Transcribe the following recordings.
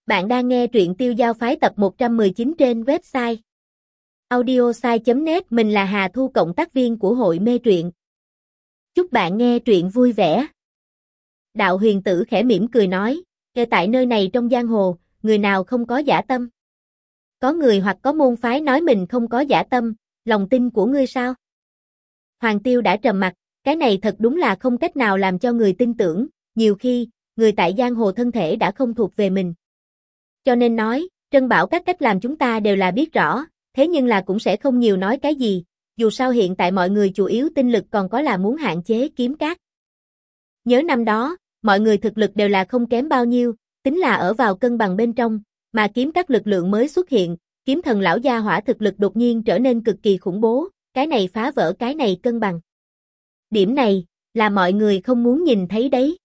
Bạn đang nghe truyện Tiêu Giao Phái tập 119 trên website audiosai.net. Mình là Hà Thu, cộng tác viên của hội mê truyện. Chúc bạn nghe truyện vui vẻ. Đạo Huyền Tử khẽ mỉm cười nói, tại nơi này trong giang hồ, người nào không có dã tâm? Có người hoặc có môn phái nói mình không có dã tâm, lòng tin của ngươi sao? Hoàng Tiêu đã trầm mặt, cái này thật đúng là không cách nào làm cho người tin tưởng, nhiều khi, người tại giang hồ thân thể đã không thuộc về mình. Cho nên nói, Trân Bảo các cách làm chúng ta đều là biết rõ, thế nhưng là cũng sẽ không nhiều nói cái gì, dù sao hiện tại mọi người chủ yếu tinh lực còn có là muốn hạn chế kiếm cát. Nhớ năm đó, mọi người thực lực đều là không kém bao nhiêu, tính là ở vào cân bằng bên trong, mà kiếm các lực lượng mới xuất hiện, kiếm thần lão gia hỏa thực lực đột nhiên trở nên cực kỳ khủng bố, cái này phá vỡ cái này cân bằng. Điểm này, là mọi người không muốn nhìn thấy đấy.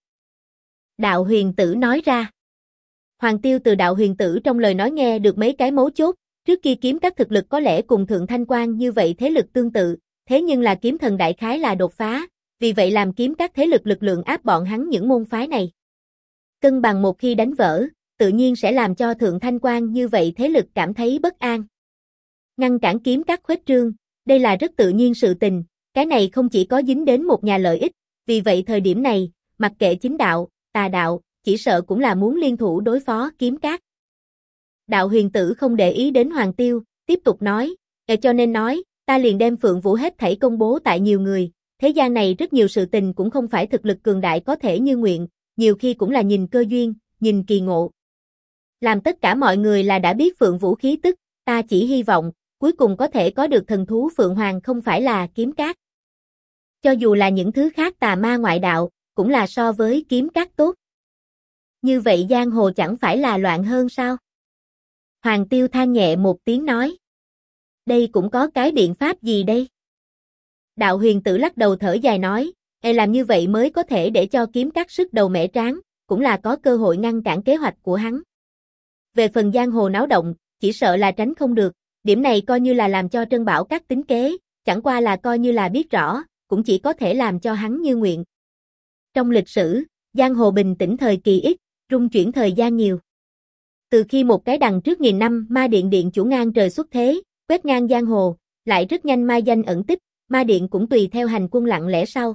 Đạo Huyền Tử nói ra. Hoàng Tiêu từ Đạo Huyền Tử trong lời nói nghe được mấy cái mấu chốt, trước kia kiếm các thực lực có lẽ cùng Thượng Thanh Quan như vậy thế lực tương tự, thế nhưng là kiếm thần đại khái là đột phá, vì vậy làm kiếm các thế lực lực lượng áp bọn hắn những môn phái này. Cân bằng một khi đánh vỡ, tự nhiên sẽ làm cho Thượng Thanh Quan như vậy thế lực cảm thấy bất an. Ngăn cản kiếm các khuếch trương, đây là rất tự nhiên sự tình, cái này không chỉ có dính đến một nhà lợi ích, vì vậy thời điểm này, mặc kệ chính đạo, tà đạo, chỉ sợ cũng là muốn liên thủ đối phó kiếm cát. Đạo Huyền Tử không để ý đến Hoàng Tiêu, tiếp tục nói, cho nên nói, ta liền đem Phượng Vũ hết thảy công bố tại nhiều người, thế gian này rất nhiều sự tình cũng không phải thực lực cường đại có thể như nguyện, nhiều khi cũng là nhìn cơ duyên, nhìn kỳ ngộ. Làm tất cả mọi người là đã biết Phượng Vũ khí tức, ta chỉ hy vọng, cuối cùng có thể có được thần thú Phượng Hoàng không phải là kiếm cát. Cho dù là những thứ khác tà ma ngoại đạo, cũng là so với kiếm cát tốt. Như vậy giang hồ chẳng phải là loạn hơn sao? Hoàng Tiêu than nhẹ một tiếng nói. Đây cũng có cái biện pháp gì đây? Đạo Huyền Tử lắc đầu thở dài nói, làm như vậy mới có thể để cho kiếm cát sức đầu mẻ tráng, cũng là có cơ hội ngăn cản kế hoạch của hắn. Về phần giang hồ náo động, chỉ sợ là tránh không được, điểm này coi như là làm cho Trân Bảo các tính kế, chẳng qua là coi như là biết rõ, cũng chỉ có thể làm cho hắn như nguyện. Trong lịch sử, giang hồ bình tĩnh thời kỳ ít, rung chuyển thời gian nhiều. Từ khi một cái đằng trước nghìn năm Ma Điện điện chủ ngang trời xuất thế, quét ngang giang hồ, lại rất nhanh mai danh ẩn tích, Ma Điện cũng tùy theo hành quân lặng lẽ sau.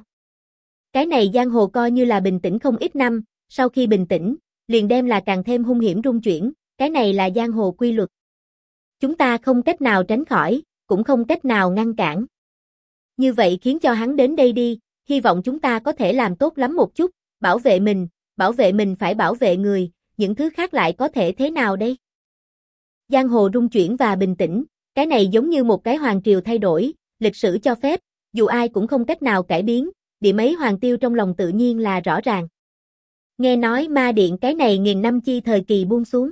Cái này giang hồ coi như là bình tĩnh không ít năm, sau khi bình tĩnh, liền đem là càng thêm hung hiểm rung chuyển, cái này là giang hồ quy luật. Chúng ta không cách nào tránh khỏi, cũng không cách nào ngăn cản. Như vậy khiến cho hắn đến đây đi, hy vọng chúng ta có thể làm tốt lắm một chút, bảo vệ mình phải bảo vệ người, những thứ khác lại có thể thế nào đây? Giang hồ rung chuyển và bình tĩnh, cái này giống như một cái hoàng triều thay đổi, lịch sử cho phép, dù ai cũng không cách nào cải biến, điểm ấy Hoàng Tiêu trong lòng tự nhiên là rõ ràng. Nghe nói Ma Điện cái này nghìn năm chi thời kỳ buông xuống.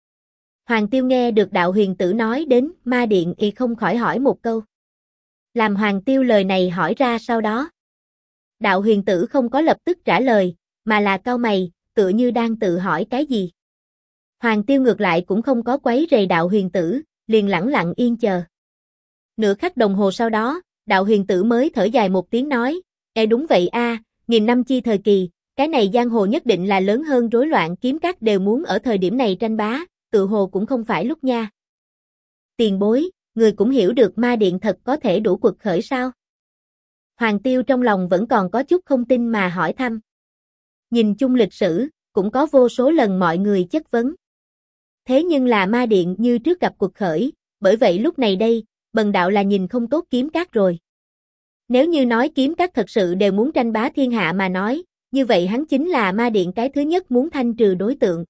Hoàng Tiêu nghe được Đạo Huyền Tử nói đến Ma Điện thì không khỏi hỏi một câu. Làm Hoàng Tiêu lời này hỏi ra sau đó. Đạo Huyền Tử không có lập tức trả lời, mà là cau mày, tựa như đang tự hỏi cái gì. Hoàng Tiêu ngược lại cũng không có quấy rầy Đạo Huyền Tử, liền lẳng lặng yên chờ. Nửa khắc đồng hồ sau đó, Đạo Huyền Tử mới thở dài một tiếng nói, đúng vậy a, nghìn năm chi thời kỳ, cái này giang hồ nhất định là lớn hơn rối loạn, kiếm các đều muốn ở thời điểm này tranh bá, tự hồ cũng không phải lúc nha. Tiền bối, người cũng hiểu được Ma Điện thật có thể đủ quật khởi sao? Hoàng Tiêu trong lòng vẫn còn có chút không tin mà hỏi thăm. Nhìn chung lịch sử, cũng có vô số lần mọi người chất vấn. Thế nhưng là Ma Điện như trước gặp quật khởi, bởi vậy lúc này đây, bần đạo là nhìn không tốt kiếm các rồi. Nếu như nói kiếm các thật sự đều muốn tranh bá thiên hạ mà nói, như vậy hắn chính là Ma Điện cái thứ nhất muốn thanh trừ đối tượng.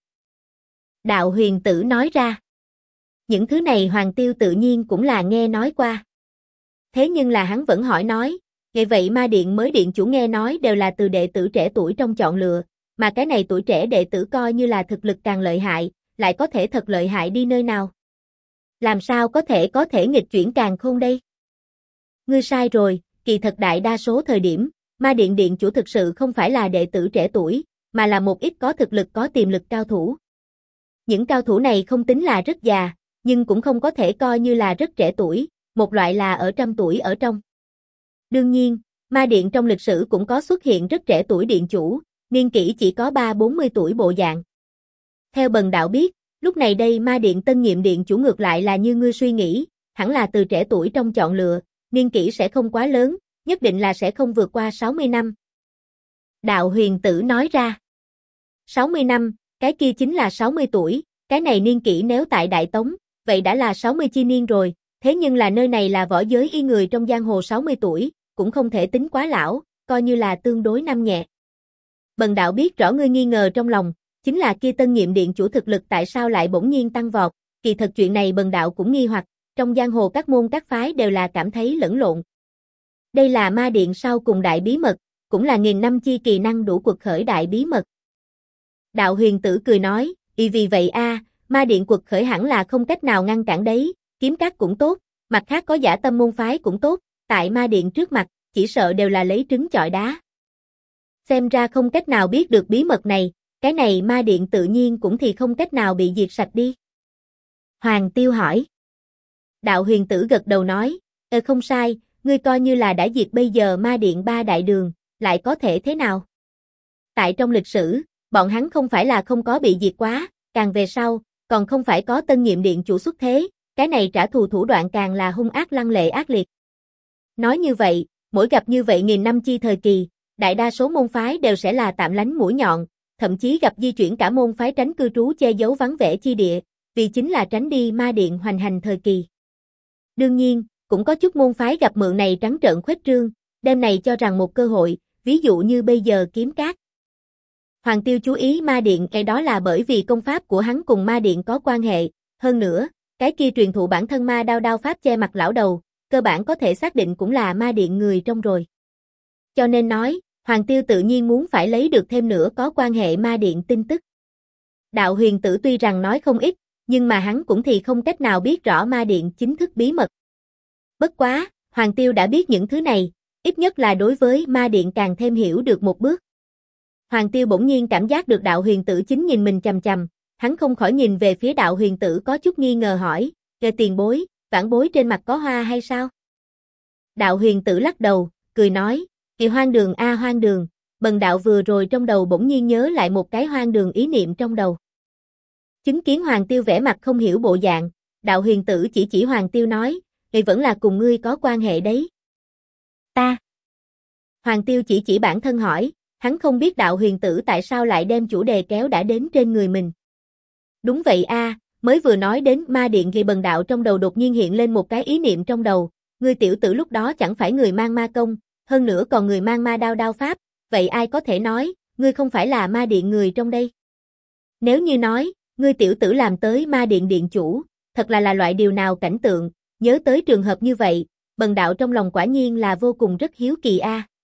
Đạo Huyền Tử nói ra. Những thứ này Hoàng Tiêu tự nhiên cũng là nghe nói qua. Thế nhưng là hắn vẫn hỏi nói, vậy Ma Điện mới điện chủ nghe nói đều là từ đệ tử trẻ tuổi trong chọn lựa, mà cái này tuổi trẻ đệ tử coi như là thực lực càng lợi hại, lại có thể thật lợi hại đi nơi nào? Làm sao có thể nghịch chuyển càn khôn đây? Ngươi sai rồi, kỳ thật đại đa số thời điểm, Ma Điện điện chủ thực sự không phải là đệ tử trẻ tuổi, mà là một ít có thực lực có tiềm lực cao thủ. Những cao thủ này không tính là rất già, nhưng cũng không có thể coi như là rất trẻ tuổi, một loại là ở trăm tuổi ở trong. Đương nhiên, Ma Điện trong lịch sử cũng có xuất hiện rất trẻ tuổi điện chủ, niên kỷ chỉ có 30-40 tuổi bộ dạng. Theo bần đạo biết, Lúc này đây ma điện tân nhiệm điện chủ ngược lại là như ngươi suy nghĩ, hẳn là từ trẻ tuổi trong chọn lựa, niên kỷ sẽ không quá lớn, nhất định là sẽ không vượt qua 60 năm. Đạo huyền tử nói ra. 60 năm, cái kia chính là 60 tuổi, cái này niên kỷ nếu tại Đại Tống, vậy đã là 60 chi niên rồi, thế nhưng là nơi này là võ giới y người trong giang hồ 60 tuổi, cũng không thể tính quá lão, coi như là tương đối năm nhẹ. Bần đạo biết rõ ngươi nghi ngờ trong lòng, chính là kia tân nhiệm điện chủ thực lực tại sao lại bỗng nhiên tăng vọt, kỳ thật chuyện này bần đạo cũng nghi hoặc, trong giang hồ các môn các phái đều là cảm thấy lẫn lộn. Đây là ma điện sau cùng đại bí mật, cũng là nghìn năm chi kỳ năng đủ quật khởi đại bí mật. Đạo huyền tử cười nói, vì vậy ma điện quật khởi hẳn là không cách nào ngăn cản đấy, kiếm các cũng tốt, mặt khác có giả tâm môn phái cũng tốt, tại ma điện trước mặt, chỉ sợ đều là lấy trứng chọi đá. Xem ra không cách nào biết được bí mật này, cái này ma điện tự nhiên cũng thì không cách nào bị diệt sạch đi. Hoàng Tiêu hỏi. Đạo huyền tử gật đầu nói, không sai, ngươi coi như là đã diệt bây giờ ma điện ba đại đường, lại có thể thế nào? Tại trong lịch sử, bọn hắn không phải là không có bị diệt quá, càng về sau, còn không phải có tân nhiệm điện chủ xuất thế, cái này trả thù thủ đoạn càng là hung ác lăng lệ ác liệt. Nói như vậy, mỗi gặp như vậy nghìn năm chi thời kỳ, đại đa số môn phái đều sẽ là tạm lánh mũi nhọn, thậm chí gặp di chuyển cả môn phái tránh cư trú che giấu vắng vẻ chi địa, vì chính là tránh đi ma điện hoành hành thời kỳ. Đương nhiên, cũng có chút môn phái gặp mượn này trắng trợn khuếch trương, đem này cho rằng một cơ hội, ví dụ như bây giờ kiếm các. Hoàng Tiêu chú ý ma điện cái đó là bởi vì công pháp của hắn cùng ma điện có quan hệ, hơn nữa, cái kia truyền thụ bản thân ma đao pháp che mặt lão đầu, cơ bản có thể xác định cũng là ma điện người trong rồi. Cho nên nói, Hoàng Tiêu tự nhiên muốn phải lấy được thêm nữa có quan hệ ma điện tin tức. Đạo huyền tử tuy rằng nói không ít, nhưng mà hắn cũng thì không cách nào biết rõ ma điện chính thức bí mật. Bất quá, Hoàng Tiêu đã biết những thứ này, ít nhất là đối với ma điện càng thêm hiểu được một bước. Hoàng Tiêu bỗng nhiên cảm giác được đạo huyền tử chính nhìn mình chằm chằm, hắn không khỏi nhìn về phía đạo huyền tử có chút nghi ngờ hỏi, tiền bối, vãn bối trên mặt có hoa hay sao? Đạo huyền tử lắc đầu, cười nói, hoang đường hoang đường, bần đạo vừa rồi trong đầu bỗng nhiên nhớ lại một cái hoang đường ý niệm trong đầu. Chứng kiến Hoàng Tiêu vẻ mặt không hiểu bộ dạng, đạo huyền tử chỉ Hoàng Tiêu nói, vẫn là cùng ngươi có quan hệ đấy. Ta. Hoàng Tiêu chỉ bản thân hỏi, hắn không biết đạo huyền tử tại sao lại đem chủ đề kéo đã đến trên người mình. Đúng vậy mới vừa nói đến ma điện thì bần đạo trong đầu đột nhiên hiện lên một cái ý niệm trong đầu, ngươi tiểu tử lúc đó chẳng phải người mang ma công, hơn nữa còn người mang ma đao pháp, vậy ai có thể nói, ngươi không phải là ma điện người trong đây? Nếu như nói, ngươi tiểu tử làm tới ma điện điện chủ, thật là loại điều nào cảnh tượng, nhớ tới trường hợp như vậy, bần đạo trong lòng quả nhiên là vô cùng rất hiếu kỳ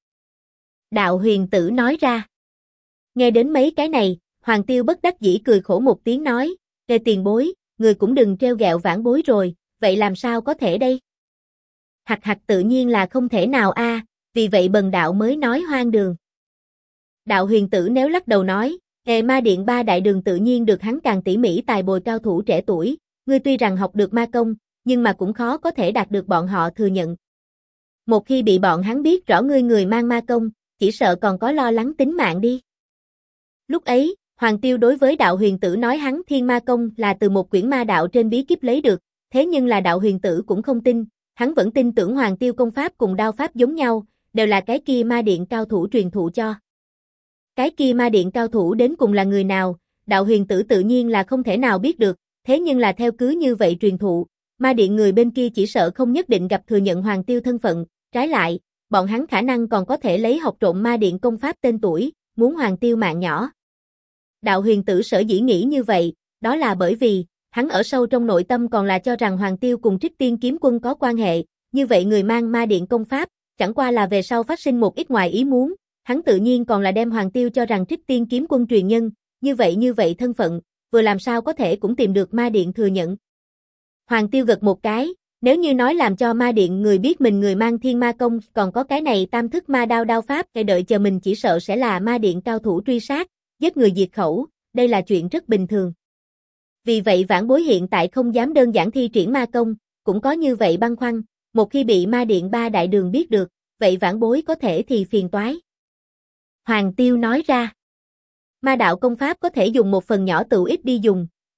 Đạo huyền tử nói ra. Nghe đến mấy cái này, Hoàng Tiêu bất đắc dĩ cười khổ một tiếng nói, tiền bối, người cũng đừng trêu ghẹo vãn bối rồi, vậy làm sao có thể đây? Hặc tự nhiên là không thể nào vì vậy bần đạo mới nói hoang đường. Đạo huyền tử nếu lắc đầu nói, ma điện ba đại đường tự nhiên được hắn càng tỉ mỉ tài bồi cao thủ trẻ tuổi, ngươi tuy rằng học được ma công, nhưng mà cũng khó có thể đạt được bọn họ thừa nhận. Một khi bị bọn hắn biết rõ ngươi người mang ma công, chỉ sợ còn có lo lắng tính mạng đi. Lúc ấy, Hoàng Tiêu đối với đạo huyền tử nói hắn thiên ma công là từ một quyển ma đạo trên bí kíp lấy được, thế nhưng là đạo huyền tử cũng không tin, hắn vẫn tin tưởng Hoàng Tiêu công pháp cùng đao pháp giống nhau, đều là cái kia ma điện cao thủ truyền thụ cho. Cái kia ma điện cao thủ đến cùng là người nào, đạo huyền tử tự nhiên là không thể nào biết được, thế nhưng là theo cứ như vậy truyền thụ, ma điện người bên kia chỉ sợ không nhất định gặp thừa nhận Hoàng Tiêu thân phận, trái lại, bọn hắn khả năng còn có thể lấy học trộm ma điện công pháp tên tuổi, muốn Hoàng Tiêu mạng nhỏ. Đạo huyền tử sở dĩ nghĩ như vậy, đó là bởi vì, hắn ở sâu trong nội tâm còn là cho rằng Hoàng Tiêu cùng Trích Tiên kiếm quân có quan hệ, như vậy người mang ma điện công pháp, chẳng qua là về sau phát sinh một ít ngoài ý muốn, hắn tự nhiên còn là đem Hoàng Tiêu cho rằng Trích Tiên kiếm quân truyền nhân, như vậy thân phận, vừa làm sao có thể cũng tìm được ma điện thừa nhận. Hoàng Tiêu gật một cái, nếu như nói làm cho ma điện người biết mình người mang thiên ma công còn có cái này tam thức ma đao pháp thì đợi chờ mình chỉ sợ sẽ là ma điện cao thủ truy sát, giết người diệt khẩu, đây là chuyện rất bình thường. Vì vậy vãn bối hiện tại không dám đơn giản thi triển ma công, cũng có như vậy băn khoăn, một khi bị ma điện ba đại đường biết được, vậy vãn bối có thể thì phiền toái. Hoàng Tiêu nói ra, ma đạo công pháp có thể dùng một phần nhỏ tự ít đi dùng,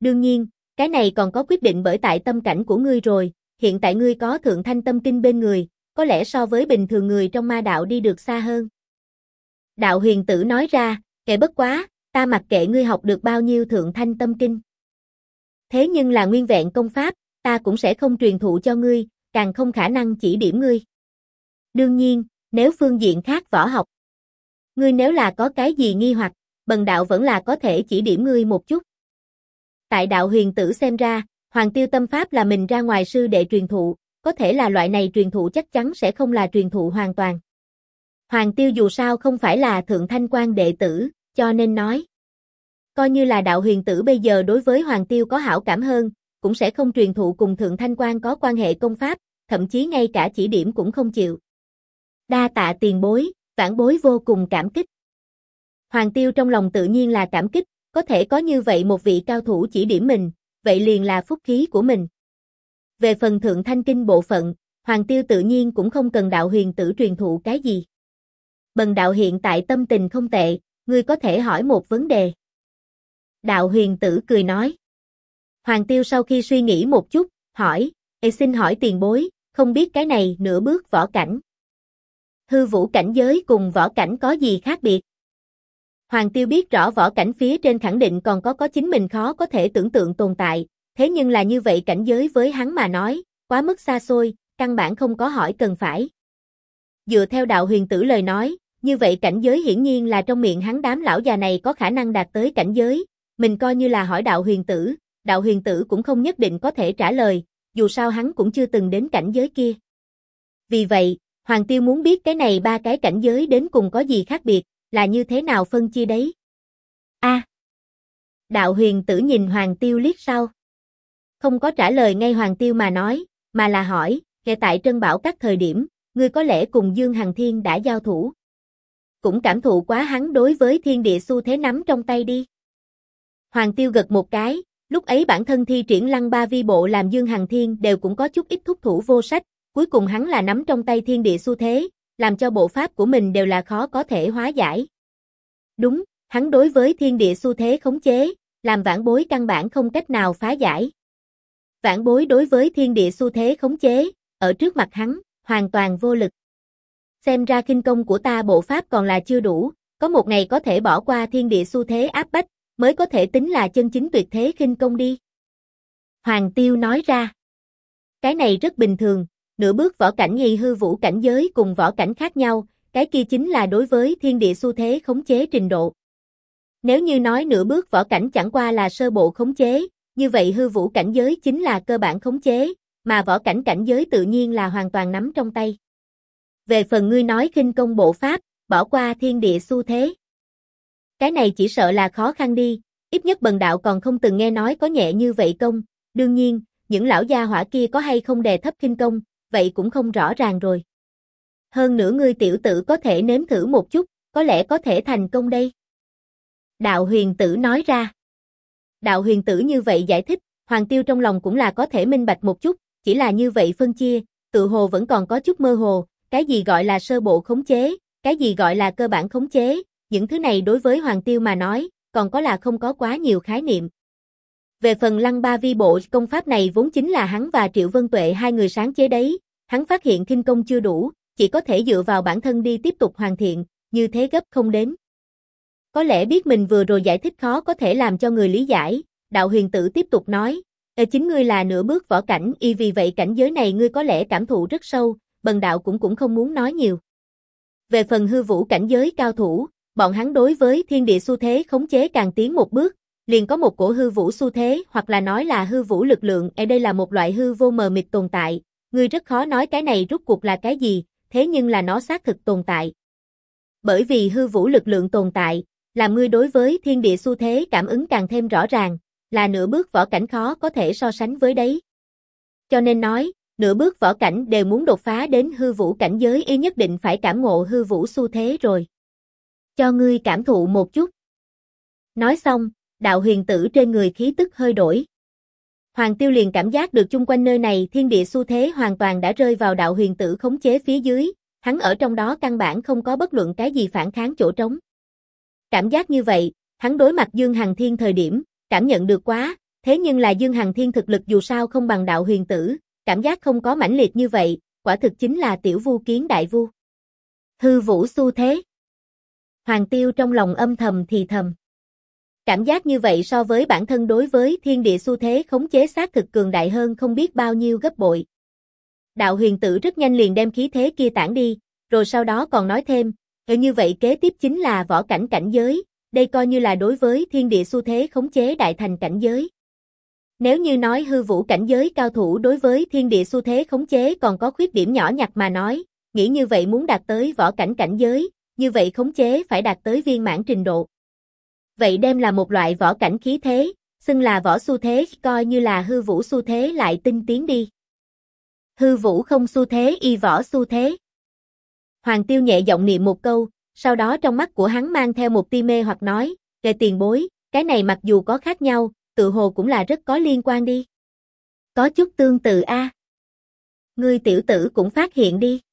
Đương nhiên, cái này còn có quyết định bởi tại tâm cảnh của ngươi rồi, hiện tại ngươi có thượng thanh tâm kinh bên người, có lẽ so với bình thường người trong ma đạo đi được xa hơn. Đạo huyền tử nói ra, kệ bất quá, ta mặc kệ ngươi học được bao nhiêu thượng thanh tâm kinh. Thế nhưng là nguyên vẹn công pháp, ta cũng sẽ không truyền thụ cho ngươi, càng không khả năng chỉ điểm ngươi. Đương nhiên, nếu phương diện khác võ học, ngươi nếu là có cái gì nghi hoặc, bần đạo vẫn là có thể chỉ điểm ngươi một chút. Tại đạo huyền tử xem ra, Hoàng Tiêu tâm pháp là mình ra ngoài sư đệ truyền thụ, có thể là loại này truyền thụ chắc chắn sẽ không là truyền thụ hoàn toàn. Hoàng Tiêu dù sao không phải là thượng thanh quan đệ tử, cho nên nói. Coi như là đạo huyền tử bây giờ đối với Hoàng Tiêu có hảo cảm hơn, cũng sẽ không truyền thụ cùng thượng thanh quan có quan hệ công pháp, thậm chí ngay cả chỉ điểm cũng không chịu. Đa tạ tiền bối, vãn bối vô cùng cảm kích. Hoàng Tiêu trong lòng tự nhiên là cảm kích, có thể có như vậy một vị cao thủ chỉ điểm mình, vậy liền là phúc khí của mình. Về phần thượng thanh kinh bộ phận, Hoàng Tiêu tự nhiên cũng không cần đạo huyền tử truyền thụ cái gì. Bần đạo hiện tại tâm tình không tệ, ngươi có thể hỏi một vấn đề. Đạo huyền tử cười nói. Hoàng Tiêu sau khi suy nghĩ một chút, hỏi, xin hỏi tiền bối, không biết cái này nửa bước võ cảnh. Hư vũ cảnh giới cùng võ cảnh có gì khác biệt? Hoàng Tiêu biết rõ võ cảnh phía trên khẳng định còn có chính mình khó có thể tưởng tượng tồn tại, thế nhưng là như vậy cảnh giới với hắn mà nói, quá mức xa xôi, căn bản không có hỏi cần phải. Dựa theo đạo huyền tử lời nói, như vậy cảnh giới hiển nhiên là trong miệng hắn đám lão già này có khả năng đạt tới cảnh giới, mình coi như là hỏi đạo huyền tử cũng không nhất định có thể trả lời, dù sao hắn cũng chưa từng đến cảnh giới kia. Vì vậy, Hoàng Tiêu muốn biết cái này ba cái cảnh giới đến cùng có gì khác biệt, là như thế nào phân chia đấy. Đạo huyền tử nhìn Hoàng Tiêu liếc sau. Không có trả lời ngay Hoàng Tiêu mà nói, mà là hỏi, kể tại Trân Bảo các thời điểm, ngươi có lẽ cùng Dương Hằng Thiên đã giao thủ. Cũng cảm thụ quá hắn đối với thiên địa xu thế nắm trong tay đi. Hoàng Tiêu gật một cái, lúc ấy bản thân thi triển Lăng Ba Vi Bộ làm Dương Hằng Thiên đều cũng có chút ít thúc thủ vô sách, cuối cùng hắn là nắm trong tay thiên địa xu thế, làm cho bộ pháp của mình đều là khó có thể hóa giải. Đúng, hắn đối với thiên địa xu thế khống chế, làm vãn bối căn bản không cách nào phá giải. Vãn bối đối với thiên địa xu thế khống chế, ở trước mặt hắn, hoàn toàn vô lực. Xem ra khinh công của ta bộ pháp còn là chưa đủ, có một ngày có thể bỏ qua thiên địa xu thế áp bách, mới có thể tính là chân chính tuyệt thế khinh công đi. Hoàng Tiêu nói ra. Cái này rất bình thường, nửa bước võ cảnh nhì hư vũ cảnh giới cùng võ cảnh khác nhau, cái kia chính là đối với thiên địa xu thế khống chế trình độ. Nếu như nói nửa bước võ cảnh chẳng qua là sơ bộ khống chế, như vậy hư vũ cảnh giới chính là cơ bản khống chế, mà võ cảnh cảnh giới tự nhiên là hoàn toàn nắm trong tay. Về phần ngươi nói khinh công bộ pháp, bỏ qua thiên địa xu thế. Cái này chỉ sợ là khó khăn đi, ít nhất bần đạo còn không từng nghe nói có nhẹ như vậy công, đương nhiên, những lão gia hỏa kia có hay không đè thấp khinh công, vậy cũng không rõ ràng rồi. Hơn nữa ngươi tiểu tử có thể nếm thử một chút, có lẽ có thể thành công đây. Đạo huyền tử nói ra. Đạo huyền tử như vậy giải thích, Hoàng Tiêu trong lòng cũng là có thể minh bạch một chút, chỉ là như vậy phân chia, tự hồ vẫn còn có chút mơ hồ, cái gì gọi là sơ bộ khống chế, cái gì gọi là cơ bản khống chế, những thứ này đối với Hoàng Tiêu mà nói, còn có là không có quá nhiều khái niệm. Về phần Lăng Ba Vi Bộ công pháp này vốn chính là hắn và Triệu Vân Tuệ hai người sáng chế đấy, hắn phát hiện khinh công chưa đủ, chỉ có thể dựa vào bản thân đi tiếp tục hoàn thiện, như thế gấp không đến. Có lẽ biết mình vừa rồi giải thích khó có thể làm cho người lý giải, đạo huyền tử tiếp tục nói, chính ngươi là nửa bước võ cảnh, vì vậy cảnh giới này ngươi có lẽ cảm thụ rất sâu, bần đạo cũng không muốn nói nhiều. Về phần hư vũ cảnh giới cao thủ, bọn hắn đối với thiên địa xu thế khống chế càng tiến một bước, liền có một cổ hư vũ xu thế hoặc là nói là hư vũ lực lượng, ở đây là một loại hư vô mờ mịt tồn tại, ngươi rất khó nói cái này rốt cuộc là cái gì, thế nhưng là nó xác thực tồn tại. Bởi vì hư vũ lực lượng tồn tại, làm ngươi đối với thiên địa xu thế cảm ứng càng thêm rõ ràng, là nửa bước võ cảnh khó có thể so sánh với đấy. Cho nên nói, nửa bước võ cảnh đều muốn đột phá đến hư vũ cảnh giới y nhất định phải cảm ngộ hư vũ xu thế rồi. Cho ngươi cảm thụ một chút. Nói xong, đạo huyền tử trên người khí tức hơi đổi. Hoàng Tiêu liền cảm giác được chung quanh nơi này thiên địa xu thế hoàn toàn đã rơi vào đạo huyền tử khống chế phía dưới, hắn ở trong đó căn bản không có bất luận cái gì phản kháng chỗ trống. Cảm giác như vậy, hắn đối mặt Dương Hằng Thiên thời điểm, cảm nhận được quá, Thế nhưng là Dương Hằng Thiên thực lực dù sao không bằng Đạo Huyền Tử, cảm giác không có mãnh liệt như vậy, quả thực chính là tiểu vu kiến đại vu. Hư vũ xu thế. Hoàng Tiêu trong lòng âm thầm thì thầm. Cảm giác như vậy so với bản thân đối với thiên địa xu thế khống chế xác thực cường đại hơn không biết bao nhiêu gấp bội. Đạo Huyền Tử rất nhanh liền đem khí thế kia tản đi, rồi sau đó còn nói thêm, như vậy kế tiếp chính là võ cảnh cảnh giới, đây coi như là đối với thiên địa xu thế khống chế đại thành cảnh giới. Nếu như nói hư vũ cảnh giới cao thủ đối với thiên địa xu thế khống chế còn có khuyết điểm nhỏ nhặt mà nói, nghĩ như vậy muốn đạt tới võ cảnh cảnh giới, như vậy khống chế phải đạt tới viên mãn trình độ. Vậy đem là một loại võ cảnh khí thế, xưng là võ xu thế coi như là hư vũ xu thế lại tinh tiến đi. Hư vũ không xu thế y võ xu thế. Hoàng Tiêu nhẹ giọng niệm một câu, sau đó trong mắt của hắn mang theo một tia mê hoặc nói, "Kệ tiền bối, cái này mặc dù có khác nhau, tự hồ cũng là rất có liên quan đi." Có chút tương tự a. Ngươi tiểu tử cũng phát hiện đi.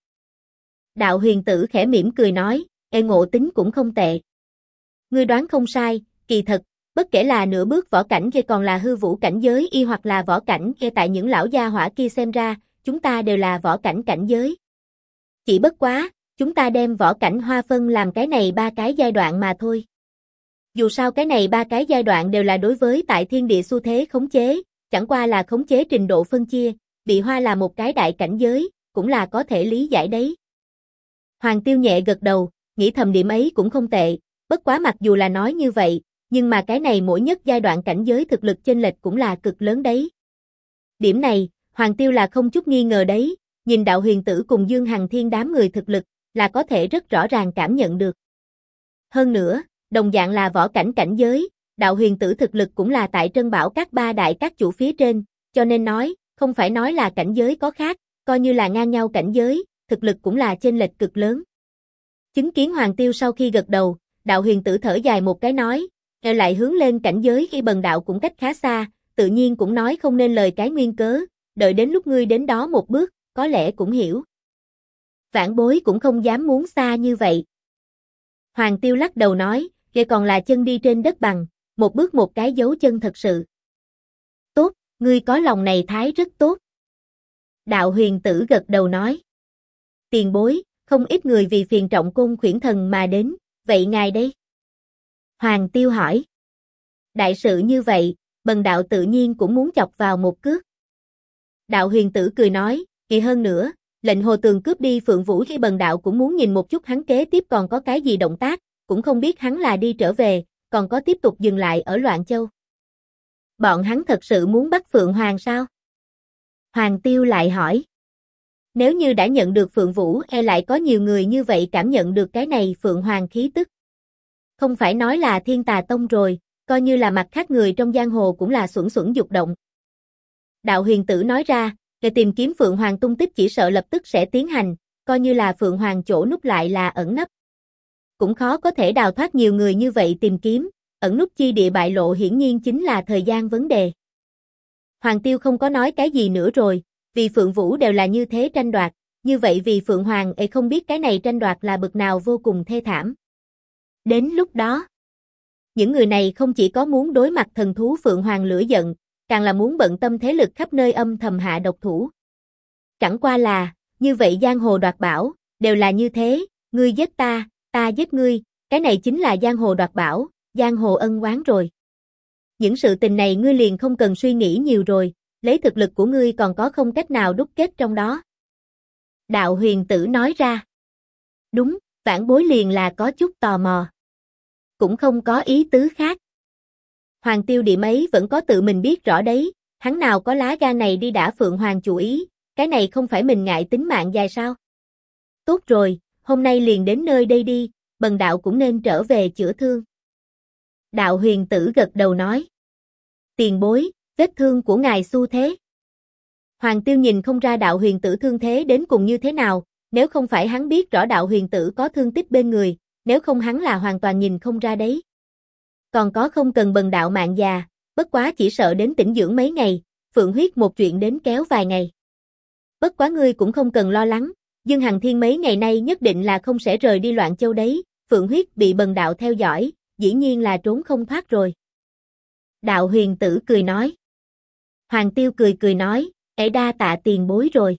Đạo Huyền Tử khẽ mỉm cười nói, ngộ tính cũng không tệ. Ngươi đoán không sai, kỳ thật, bất kể là nửa bước võ cảnh kia còn là hư vũ cảnh giới y hoặc là võ cảnh kia tại những lão gia hỏa kia xem ra, chúng ta đều là võ cảnh cảnh giới. Chỉ bất quá, chúng ta đem võ cảnh hoa phân làm cái này 3 cái giai đoạn mà thôi. Dù sao cái này 3 cái giai đoạn đều là đối với tại thiên địa xu thế khống chế, chẳng qua là khống chế trình độ phân chia, bị hoa là một cái đại cảnh giới, cũng là có thể lý giải đấy. Hoàng Tiêu nhẹ gật đầu, nghĩ thầm điểm ấy cũng không tệ, bất quá mặc dù là nói như vậy, nhưng mà cái này mỗi nhất giai đoạn cảnh giới thực lực chênh lệch cũng là cực lớn đấy. Điểm này, Hoàng Tiêu là không chút nghi ngờ đấy, nhìn Đạo Huyền Tử cùng Dương Hằng Thiên đám người thực lực, là có thể rất rõ ràng cảm nhận được. Hơn nữa, đồng dạng là võ cảnh cảnh giới, Đạo Huyền Tử thực lực cũng là tại Trân Bảo các 3 đại các chủ phía trên, cho nên nói, không phải nói là cảnh giới có khác, coi như là ngang nhau cảnh giới, thực lực cũng là chênh lệch cực lớn. Chứng kiến Hoàng Tiêu sau khi gật đầu, Đạo Huyền Tử thở dài một cái nói, lại hướng lên cảnh giới khi bần đạo cũng cách khá xa, tự nhiên cũng nói không nên lời cái nguyên cớ, đợi đến lúc ngươi đến đó một bước, có lẽ cũng hiểu. Vãn bối cũng không dám muốn xa như vậy. Hoàng Tiêu lắc đầu nói, vậy còn là chân đi trên đất bằng, một bước một cái dấu chân thật sự. Tốt, ngươi có lòng này thái rất tốt. Đạo Huyền Tử gật đầu nói. Tiền bối, không ít người vì phiền trọng Côn Khuyển Thần mà đến, vậy ngài đây? Hoàng Tiêu hỏi. Đại sự như vậy, bần đạo tự nhiên cũng muốn chọc vào một cước. Đạo Huyền Tử cười nói, kỳ hơn nữa, lệnh Hồ Tường cướp đi Phượng Vũ khi bần đạo cũng muốn nhìn một chút hắn kế tiếp còn có cái gì động tác, cũng không biết hắn là đi trở về, còn có tiếp tục dừng lại ở Loạn Châu. Bọn hắn thật sự muốn bắt Phượng Hoàng sao? Hoàng Tiêu lại hỏi. Nếu như đã nhận được Phượng Vũ lại có nhiều người như vậy cảm nhận được cái này Phượng Hoàng khí tức. Không phải nói là Thiên Tà Tông rồi, coi như là mặt khác người trong giang hồ cũng là xuẩn xuẩn dục động. Đạo Huyền Tử nói ra, để tìm kiếm Phượng Hoàng tung tích chỉ sợ lập tức sẽ tiến hành, coi như là Phượng Hoàng chỗ núp lại là ẩn nấp. Cũng khó có thể đào thoát nhiều người như vậy tìm kiếm, ẩn núp chi địa bại lộ hiển nhiên chính là thời gian vấn đề. Hoàng Tiêu không có nói cái gì nữa rồi, vì Phượng Vũ đều là như thế tranh đoạt, như vậy vì Phượng Hoàng không biết cái này tranh đoạt là bực nào vô cùng thê thảm. Đến lúc đó, những người này không chỉ có muốn đối mặt thần thú Phượng Hoàng lửa giận, càng là muốn bận tâm thế lực khắp nơi âm thầm hạ độc thủ. Chẳng qua là, như vậy giang hồ đoạt bảo, đều là như thế, ngươi giết ta, ta giết ngươi, cái này chính là giang hồ đoạt bảo, giang hồ ân oán rồi. Những sự tình này ngươi liền không cần suy nghĩ nhiều rồi, lấy thực lực của ngươi còn có không cách nào đúc kết trong đó. Đạo Huyền Tử nói ra. Đúng, vãn bối liền là có chút tò mò. Cũng không có ý tứ khác. Hoàng Tiêu điểm ấy vẫn có tự mình biết rõ đấy, hắn nào có lá gan này đi đả Phượng Hoàng chủ ý, cái này không phải mình ngại tính mạng dài sao. Tốt rồi, hôm nay liền đến nơi đây đi, bần đạo cũng nên trở về chữa thương. Đạo Huyền Tử gật đầu nói. Tiền bối, vết thương của ngài xu thế. Hoàng Tiêu nhìn không ra Đạo Huyền Tử thương thế đến cùng như thế nào, nếu không phải hắn biết rõ Đạo Huyền Tử có thương tích bên người, nếu không hắn là hoàn toàn nhìn không ra đấy. Còn có không cần bần đạo mạng già, bất quá chỉ sợ đến tĩnh dưỡng mấy ngày, Phượng huyết một chuyện đến kéo vài ngày. Bất quá ngươi cũng không cần lo lắng, Dương Hằng Thiên mấy ngày nay nhất định là không sẽ rời đi Loạn Châu đấy, Phượng huyết bị bần đạo theo dõi, dĩ nhiên là trốn không thoát rồi. Đạo huyền tử cười nói. Hoàng Tiêu cười cười nói, đa tạ tiền bối rồi.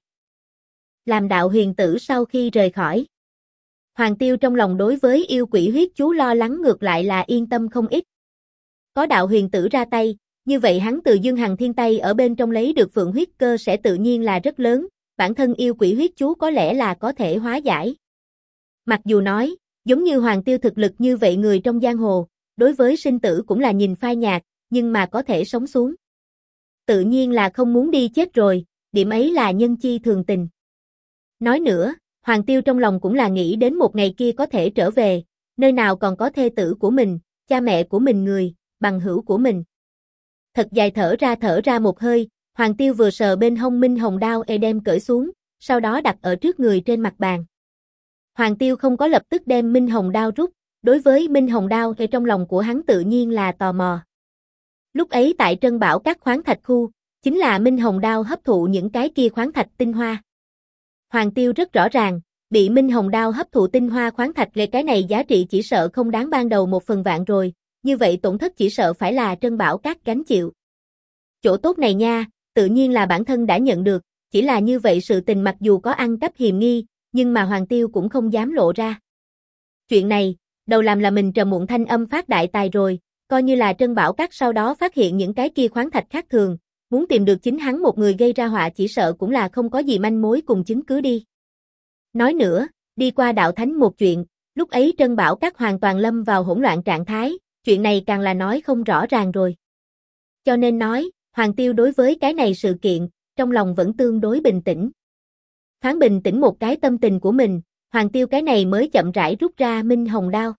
Làm đạo huyền tử sau khi rời khỏi. Hoàng Tiêu trong lòng đối với yêu quỷ huyết chú lo lắng ngược lại là yên tâm không ít. Có đạo huyền tử ra tay, như vậy hắn từ Dương Hằng Thiên Tay ở bên trong lấy được phượng huyết cơ sẽ tự nhiên là rất lớn, bản thân yêu quỷ huyết chú có lẽ là có thể hóa giải. Mặc dù nói, giống như Hoàng Tiêu thực lực như vậy người trong giang hồ, đối với sinh tử cũng là nhìn phai nhạt, nhưng mà có thể sống xuống. Tự nhiên là không muốn đi chết rồi, điểm ấy là nhân chi thường tình. Nói nữa, Hoàng Tiêu trong lòng cũng là nghĩ đến một ngày kia có thể trở về, nơi nào còn có thê tử của mình, cha mẹ của mình người, bằng hữu của mình. Thật dài thở ra một hơi, Hoàng Tiêu vừa sờ bên hông Minh Hồng đao đem cởi xuống, sau đó đặt ở trước người trên mặt bàn. Hoàng Tiêu không có lập tức đem Minh Hồng đao rút, đối với Minh Hồng đao trong lòng của hắn tự nhiên là tò mò. Lúc ấy tại Trân Bảo các khoáng thạch khu, chính là Minh Hồng đao hấp thụ những cái kia khoáng thạch tinh hoa. Hoàng Tiêu rất rõ ràng, bị Minh Hồng đao hấp thụ tinh hoa khoáng thạch về cái này giá trị chỉ sợ không đáng ban đầu 1/1000 rồi, như vậy tổn thất chỉ sợ phải là Trân Bảo các gánh chịu. Chỗ tốt này nha, tự nhiên là bản thân đã nhận được, chỉ là như vậy sự tình mặc dù có ăn cắp hiềm nghi, nhưng mà Hoàng Tiêu cũng không dám lộ ra. Chuyện này, đầu làm là mình trầm muộn thanh âm phát đại tài rồi, coi như là Trân Bảo các sau đó phát hiện những cái kia khoáng thạch khác thường, muốn tìm được chính hắn một người gây ra họa chỉ sợ cũng là không có gì manh mối cùng chứng cứ đi. Nói nữa, đi qua đạo thánh một chuyện, lúc ấy Trân Bảo các hoàn toàn lâm vào hỗn loạn trạng thái, chuyện này càng là nói không rõ ràng rồi. Cho nên nói, Hoàng Tiêu đối với cái này sự kiện, trong lòng vẫn tương đối bình tĩnh. Thoáng bình tĩnh một cái tâm tình của mình, Hoàng Tiêu cái này mới chậm rãi rút ra Minh Hồng đao.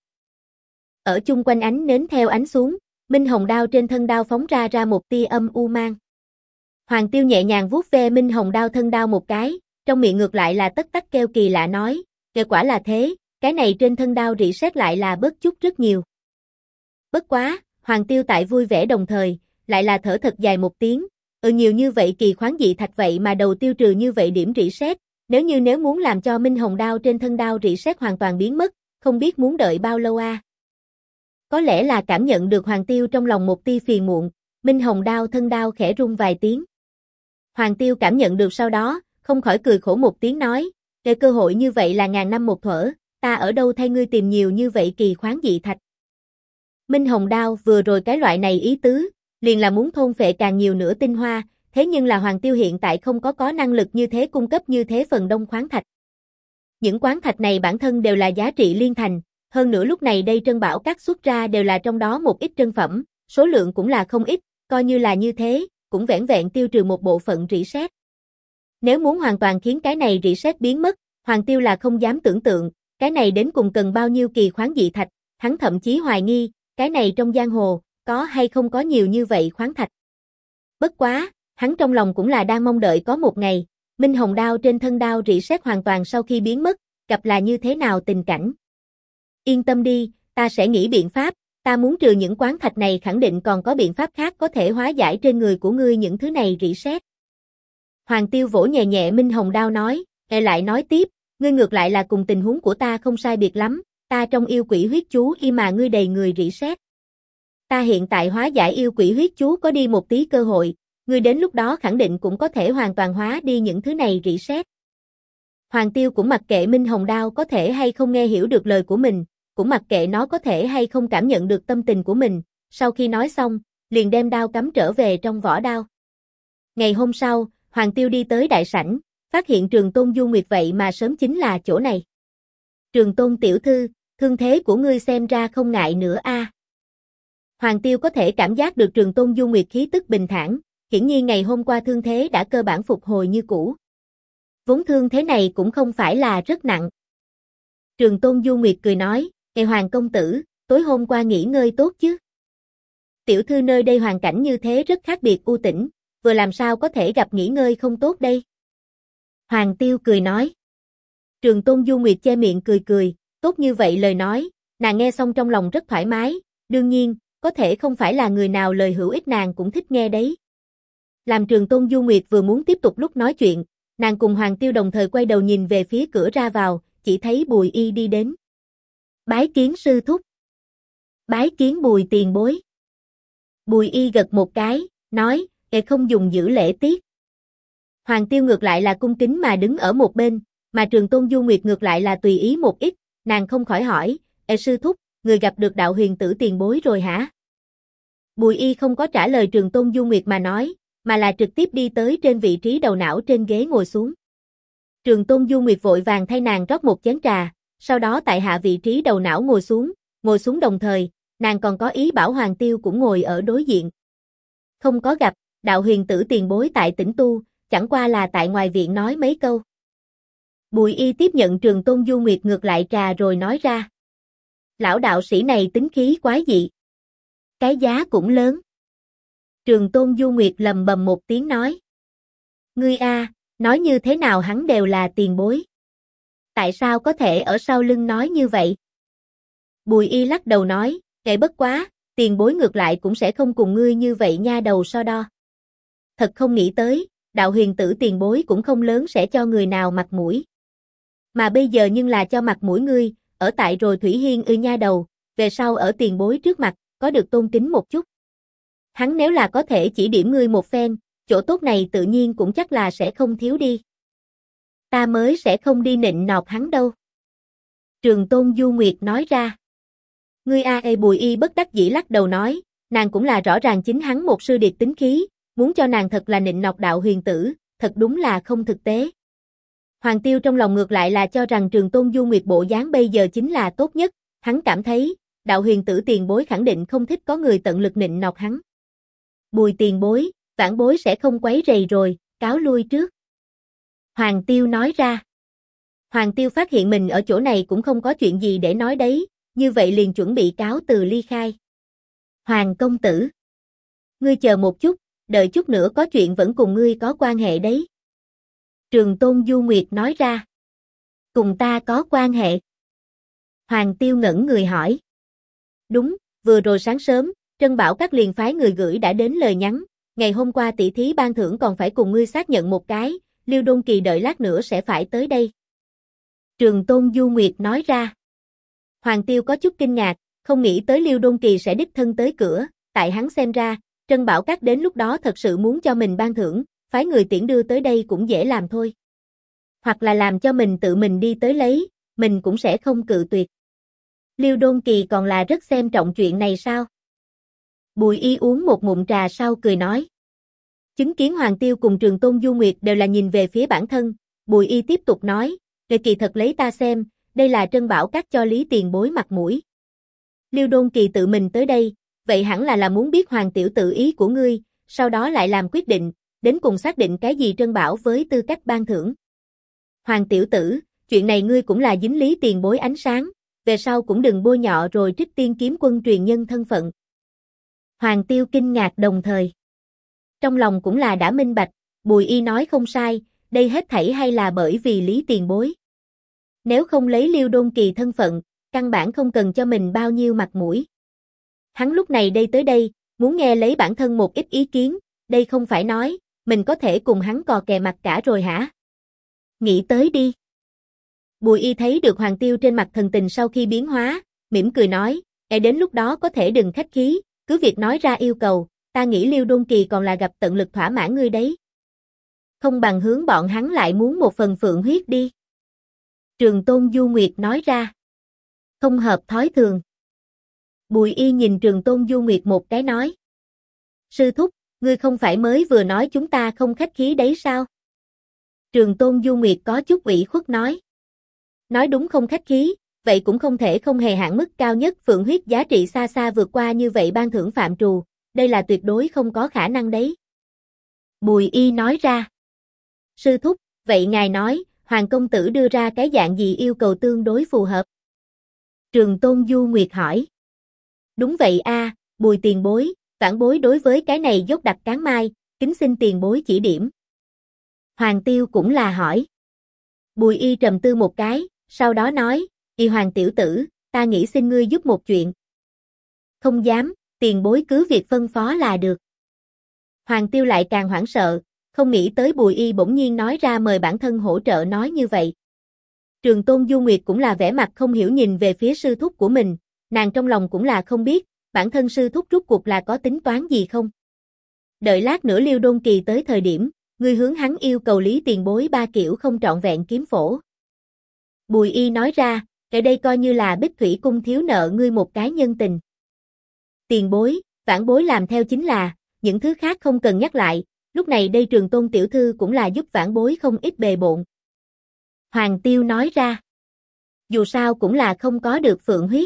Ở chung quanh ánh nến theo ánh xuống, Minh Hồng đao trên thân đao phóng ra một tia âm u mang. Hoàng Tiêu nhẹ nhàng vuốt ve Minh Hồng đao thân đao một cái, trong miệng ngược lại là tất tắc kêu kỳ lạ nói, kết quả là thế, cái này trên thân đao rỉ sét lại là bớt chút rất nhiều. Bất quá, Hoàng Tiêu tại vui vẻ đồng thời, lại là thở thật dài một tiếng, nhiều như vậy kỳ khoáng dị thạch vậy mà đầu tiêu trừ như vậy điểm rỉ sét, nếu muốn làm cho Minh Hồng đao trên thân đao rỉ sét hoàn toàn biến mất, không biết muốn đợi bao lâu a. Có lẽ là cảm nhận được Hoàng Tiêu trong lòng một tia phiền muộn, Minh Hồng đao thân đao khẽ rung vài tiếng. Hoàng Tiêu cảm nhận được sau đó, không khỏi cười khổ một tiếng nói, để cơ hội như vậy là ngàn năm một thuở, ta ở đâu thay ngươi tìm nhiều như vậy kỳ khoáng dị thạch. Minh Hồng đao vừa rồi cái loại này ý tứ, liền là muốn thôn phệ càng nhiều nữa tinh hoa, thế nhưng là Hoàng Tiêu hiện tại không có năng lực như thế cung cấp như thế phần đông khoáng thạch. Những khoáng thạch này bản thân đều là giá trị liên thành, hơn nữa lúc này đây Trân Bảo các xuất ra đều là trong đó một ít trân phẩm, số lượng cũng là không ít, coi như là như thế, cũng vẻn vẹn tiêu trừ một bộ phận rỉ sét. Nếu muốn hoàn toàn khiến cái này rỉ sét biến mất, Hoàng Tiêu là không dám tưởng tượng, cái này đến cùng cần bao nhiêu kỳ khoáng dị thạch, hắn thậm chí hoài nghi, cái này trong giang hồ, có hay không có nhiều như vậy khoáng thạch. Bất quá, hắn trong lòng cũng là đang mong đợi có một ngày, Minh Hồng đao trên thân đao rỉ sét hoàn toàn sau khi biến mất, gặp là như thế nào tình cảnh. Yên tâm đi, ta sẽ nghĩ biện pháp, ta muốn trừ những khoáng thạch này khẳng định còn có biện pháp khác có thể hóa giải trên người của ngươi những thứ này rỉ sét. Hoàng Tiêu vỗ nhẹ nhẹ Minh Hồng đao nói, lại nói tiếp, ngươi ngược lại là cùng tình huống của ta không sai biệt lắm, ta trong yêu quỷ huyết chú y mà ngươi đầy người rỉ sét. Ta hiện tại hóa giải yêu quỷ huyết chú có đi một tí cơ hội, ngươi đến lúc đó khẳng định cũng có thể hoàn toàn hóa đi những thứ này rỉ sét. Hoàng Tiêu cũng mặc kệ Minh Hồng đao có thể hay không nghe hiểu được lời của mình, cũng mặc kệ nó có thể hay không cảm nhận được tâm tình của mình, sau khi nói xong, liền đem đao cắm trở về trong vỏ đao. Ngày hôm sau, Hoàng Tiêu đi tới đại sảnh, phát hiện Trường Tôn Du Nguyệt vậy mà sớm chính là chỗ này. Trường Tôn tiểu thư, thương thế của ngươi xem ra không ngại nữa a. Hoàng Tiêu có thể cảm giác được Trường Tôn Du Nguyệt khí tức bình thản, hiển nhiên ngày hôm qua thương thế đã cơ bản phục hồi như cũ. Vốn thương thế này cũng không phải là rất nặng. Trường Tôn Du Nguyệt cười nói, Hoàng công tử, tối hôm qua nghỉ ngơi tốt chứ? Tiểu thư nơi đây hoàn cảnh như thế rất khác biệt u tĩnh, vừa làm sao có thể gặp nghỉ ngơi không tốt đây? Hoàng Tiêu cười nói. Trường Tôn Du Nguyệt che miệng cười, tốt như vậy lời nói, nàng nghe xong trong lòng rất thoải mái, đương nhiên, có thể không phải là người nào lời hữu ích nàng cũng thích nghe đấy. Làm Trường Tôn Du Nguyệt vừa muốn tiếp tục lúc nói chuyện, nàng cùng Hoàng Tiêu đồng thời quay đầu nhìn về phía cửa ra vào, chỉ thấy Bùi Y đi đến. Bái kiến sư thúc. Bái kiến Bùi tiền bối. Bùi Y gật một cái, nói, không dùng giữ lễ tiết. Hoàng Tiêu ngược lại là cung kính mà đứng ở một bên, mà Trường Tôn Du Nguyệt ngược lại là tùy ý một ít, nàng không khỏi hỏi, sư thúc, người gặp được đạo huyền tử tiền bối rồi hả? Bùi Y không có trả lời Trường Tôn Du Nguyệt mà nói, mà là trực tiếp đi tới trên vị trí đầu não trên ghế ngồi xuống. Trường Tôn Du Nguyệt vội vàng thay nàng rót một chén trà, sau đó tại hạ vị trí đầu não ngồi xuống đồng thời, nàng còn có ý bảo Hoàng Tiêu cũng ngồi ở đối diện. Không có gặp, đạo huyền tử tiền bối tại Tĩnh Tu, chẳng qua là tại ngoài viện nói mấy câu. Bùi Y tiếp nhận Trường Tôn Du Nguyệt ngược lại trà rồi nói ra. Lão đạo sĩ này tính khí quái dị. Cái giá cũng lớn. Trường Tôn Du Nguyệt lầm bầm một tiếng nói. Ngươi a, nói như thế nào hắn đều là tiền bối. Tại sao có thể ở sau lưng nói như vậy? Bùi Y lắc đầu nói, bất quá, tiền bối ngược lại cũng sẽ không cùng ngươi như vậy nha đầu so đo. Thật không nghĩ tới, đạo huyền tử tiền bối cũng không lớn sẽ cho người nào mặt mũi. Mà bây giờ nhưng là cho mặt mũi ngươi, ở tại rồi Thủy Hiên nha đầu, về sau ở tiền bối trước mặt, có được tôn kính một chút. Hắn nếu là có thể chỉ điểm ngươi một phen, chỗ tốt này tự nhiên cũng chắc là sẽ không thiếu đi. Ta mới sẽ không đi nịnh nọt hắn đâu. Trường Tôn Du Nguyệt nói ra. Ngươi Bùi Y bất đắc dĩ lắc đầu nói, nàng cũng là rõ ràng chính hắn một sư điệt tính khí, muốn cho nàng thật là nịnh nọt đạo huyền tử, thật đúng là không thực tế. Hoàng Tiêu trong lòng ngược lại là cho rằng Trường Tôn Du Nguyệt bộ dáng bây giờ chính là tốt nhất, hắn cảm thấy, đạo huyền tử tiền bối khẳng định không thích có người tận lực nịnh nọt hắn. Bùi tiền bối, vãn bối sẽ không quấy rầy rồi, cáo lui trước. Hoàng Tiêu nói ra. Hoàng Tiêu phát hiện mình ở chỗ này cũng không có chuyện gì để nói đấy, như vậy liền chuẩn bị cáo từ ly khai. Hoàng công tử. Ngươi chờ một chút, đợi chút nữa có chuyện vẫn cùng ngươi có quan hệ đấy. Trường Tôn Du Nguyệt nói ra. Cùng ta có quan hệ. Hoàng Tiêu ngẩn người hỏi. Đúng, vừa rồi sáng sớm, Trân Bảo Các liền phái người gửi đã đến lời nhắn, ngày hôm qua tỷ thí ban thưởng còn phải cùng ngươi xác nhận một cái, Liêu Đôn Kỳ đợi lát nữa sẽ phải tới đây. Trường Tôn Du Nguyệt nói ra. Hoàng Tiêu có chút kinh ngạc, không nghĩ tới Liêu Đôn Kỳ sẽ đích thân tới cửa, tại hắn xem ra, Trân Bảo Các đến lúc đó thật sự muốn cho mình ban thưởng, phái người tiễn đưa tới đây cũng dễ làm thôi. Hoặc là làm cho mình tự mình đi tới lấy, mình cũng sẽ không cự tuyệt. Liêu Đôn Kỳ còn là rất xem trọng chuyện này sao? Bùi Y uống một ngụm trà sau cười nói. Chứng kiến Hoàng Tiêu cùng Trường Tôn Du Nguyệt đều là nhìn về phía bản thân, Bùi Y tiếp tục nói, kỳ thật lấy ta xem, đây là Trân Bảo Các cho Lý tiền bối mặt mũi. Liêu Đôn Kỳ tự mình tới đây, vậy hẳn là muốn biết Hoàng tiểu tự ý của ngươi, sau đó lại làm quyết định, đến cùng xác định cái gì Trân Bảo với tư cách ban thưởng. Hoàng tiểu tử, chuyện này ngươi cũng là dính Lý tiền bối ánh sáng, về sau cũng đừng bôi nhọ rồi Trích Tiên kiếm quân truyền nhân thân phận. Hoàng Tiêu kinh ngạc đồng thời. Trong lòng cũng là đã minh bạch, Bùi Y nói không sai, đây hết thảy hay là bởi vì Lý tiền bối. Nếu không lấy Liêu Đôn Kỳ thân phận, căn bản không cần cho mình bao nhiêu mặt mũi. Hắn lúc này đây tới đây, muốn nghe lấy bản thân một ít ý kiến, đây không phải nói, mình có thể cùng hắn cò kè mặt cả rồi hả? Nghĩ tới đi. Bùi Y thấy được Hoàng Tiêu trên mặt thần tình sau khi biến hóa, mỉm cười nói, đến lúc đó có thể đừng khách khí, cứ việc nói ra yêu cầu, ta nghĩ Liêu Đôn Kỳ còn là gặp tận lực thỏa mãn ngươi đấy. Không bằng hướng bọn hắn lại muốn một phần phượng huyết đi. Trường Tôn Du Nguyệt nói ra. Không hợp thói thường. Bùi Y nhìn Trường Tôn Du Nguyệt một cái nói. Sư thúc, ngươi không phải mới vừa nói chúng ta không khách khí đấy sao? Trường Tôn Du Nguyệt có chút ủy khuất nói. Nói đúng không khách khí, vậy cũng không thể không hề hạn mức cao nhất phượng huyết giá trị xa xa vượt qua như vậy ban thưởng phạm trù, đây là tuyệt đối không có khả năng đấy. Bùi Y nói ra. Sư thúc, vậy ngài nói, Hoàng công tử đưa ra cái dạng gì yêu cầu tương đối phù hợp? Trường Tôn Du Nguyệt hỏi. Đúng vậy a, Bùi tiền bối, vãn bối đối với cái này dốc đặt cán mai, kính xin tiền bối chỉ điểm. Hoàng Tiêu cũng là hỏi. Bùi Y trầm tư một cái, sau đó nói, Y Hoàng tiểu tử, ta nghĩ xin ngươi giúp một chuyện. Không dám, tiền bối cứ việc phân phó là được. Hoàng Tiêu lại càng hoảng sợ, không nghĩ tới Bùi Y bỗng nhiên nói ra mời bản thân hỗ trợ nói như vậy. Trường Tôn Du Nguyệt cũng là vẻ mặt không hiểu nhìn về phía sư thúc của mình, nàng trong lòng cũng là không biết, bản thân sư thúc rút cuộc là có tính toán gì không? Đợi lát nữa Liêu Đôn Kỳ tới thời điểm, ngươi hướng hắn yêu cầu Lý tiền bối 3 kiểu không trọn vẹn kiếm phổ. Bùi Y nói ra, ở đây coi như là Bích Thủy Cung thiếu nợ ngươi một cái nhân tình. Tiền bối, vãn bối làm theo chính là, những thứ khác không cần nhắc lại, lúc này đây Trường Tôn tiểu thư cũng là giúp vãn bối không ít bề bộn. Hoàng Tiêu nói ra, dù sao cũng là không có được phượng huyết.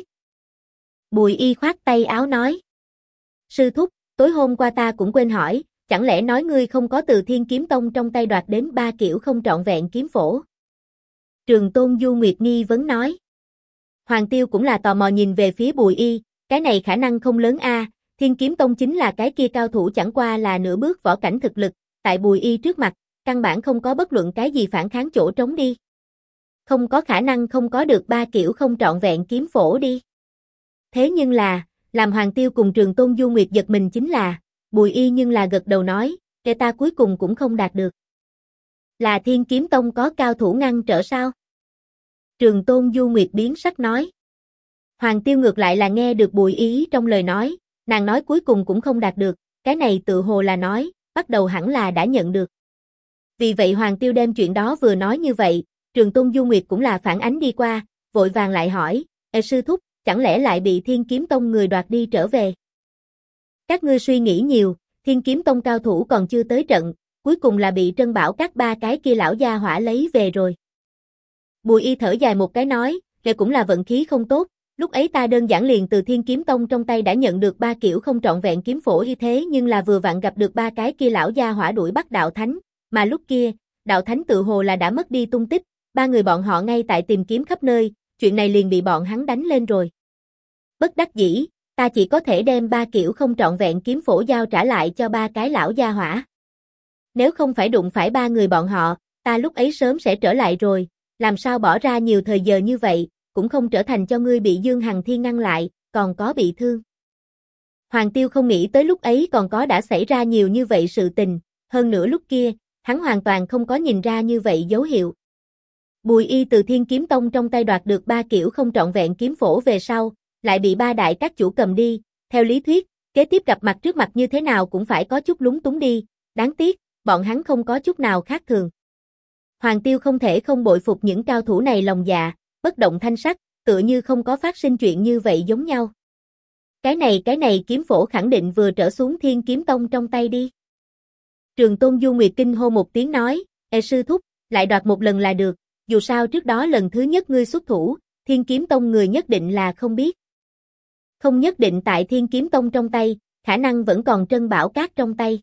Bùi Y khoát tay áo nói, sư thúc, tối hôm qua ta cũng quên hỏi, chẳng lẽ nói ngươi không có từ Thiên Kiếm Tông trong tay đoạt đến 3 kiểu không trọn vẹn kiếm phổ? Trường Tôn Du Nguyệt nghi vấn nói. Hoàng Tiêu cũng là tò mò nhìn về phía Bùi Y, cái này khả năng không lớn a, Thiên Kiếm Tông chính là cái kia cao thủ chẳng qua là nửa bước võ cảnh thực lực, tại Bùi Y trước mặt, căn bản không có bất luận cái gì phản kháng chỗ trống đi. Không có khả năng không có được 3 kiểu không trọn vẹn kiếm phổ đi. Thế nhưng là, làm Hoàng Tiêu cùng Trường Tôn Du Nguyệt giật mình chính là, Bùi Y nhưng là gật đầu nói, kẻ ta cuối cùng cũng không đạt được. Là Thiên Kiếm Tông có cao thủ ngăn trở sao? Trường Tôn Du Nguyệt biến sắc nói. Hoàng Tiêu ngược lại là nghe được Bùi Y trong lời nói, nàng nói cuối cùng cũng không đạt được, cái này tự hồ là nói, bắt đầu hẳn là đã nhận được. Vì vậy Hoàng Tiêu đem chuyện đó vừa nói như vậy, Trường Tôn Du Nguyệt cũng là phản ánh đi qua, vội vàng lại hỏi, sư thúc, chẳng lẽ lại bị Thiên Kiếm Tông người đoạt đi trở về? Các ngươi suy nghĩ nhiều, Thiên Kiếm Tông cao thủ còn chưa tới trận, cuối cùng là bị Trân Bảo các 3 cái kia lão gia hỏa lấy về rồi. Bùi Y thở dài một cái nói, kể cũng là vận khí không tốt, lúc ấy ta đơn giản liền từ Thiên Kiếm Tông trong tay đã nhận được 3 kiểu không trọn vẹn kiếm phổ như thế nhưng là vừa vặn gặp được 3 cái kia lão gia hỏa đuổi bắt Đạo Thánh, mà lúc kia, Đạo Thánh tự hồ là đã mất đi tung tích, 3 người bọn họ ngay tại tìm kiếm khắp nơi, chuyện này liền bị bọn hắn đánh lên rồi. Bất đắc dĩ, ta chỉ có thể đem 3 kiểu không trọn vẹn kiếm phổ giao trả lại cho 3 cái lão gia hỏa. Nếu không phải đụng phải 3 người bọn họ, ta lúc ấy sớm sẽ trở lại rồi, làm sao bỏ ra nhiều thời giờ như vậy, cũng không trở thành cho ngươi bị Dương Hằng Thiên ngăn lại, còn có bị thương. Hoàng Tiêu không nghĩ tới lúc ấy còn có đã xảy ra nhiều như vậy sự tình, hơn nữa lúc kia, hắn hoàn toàn không có nhìn ra như vậy dấu hiệu. Bùi Y từ Thiên Kiếm Tông trong tay đoạt được 3 kiểu không trọn vẹn kiếm phổ về sau, lại bị 3 đại các chủ cầm đi, theo lý thuyết, kế tiếp gặp mặt trước mặt như thế nào cũng phải có chút lúng túng đi, đáng tiếc, bọn hắn không có chút nào khác thường. Hoàng Tiêu không thể không bội phục những cao thủ này lòng dạ, bất động thanh sắc, tựa như không có phát sinh chuyện như vậy giống nhau. Cái này kiếm phổ khẳng định vừa trở xuống Thiên Kiếm Tông trong tay đi. Trường Tôn Du Nguyệt kinh hô một tiếng nói, sư thúc, lại đoạt một lần là được, dù sao trước đó lần thứ nhất ngươi xuất thủ, Thiên Kiếm Tông người nhất định là không biết. Không nhất định tại Thiên Kiếm Tông trong tay, khả năng vẫn còn Trân Bảo Các trong tay.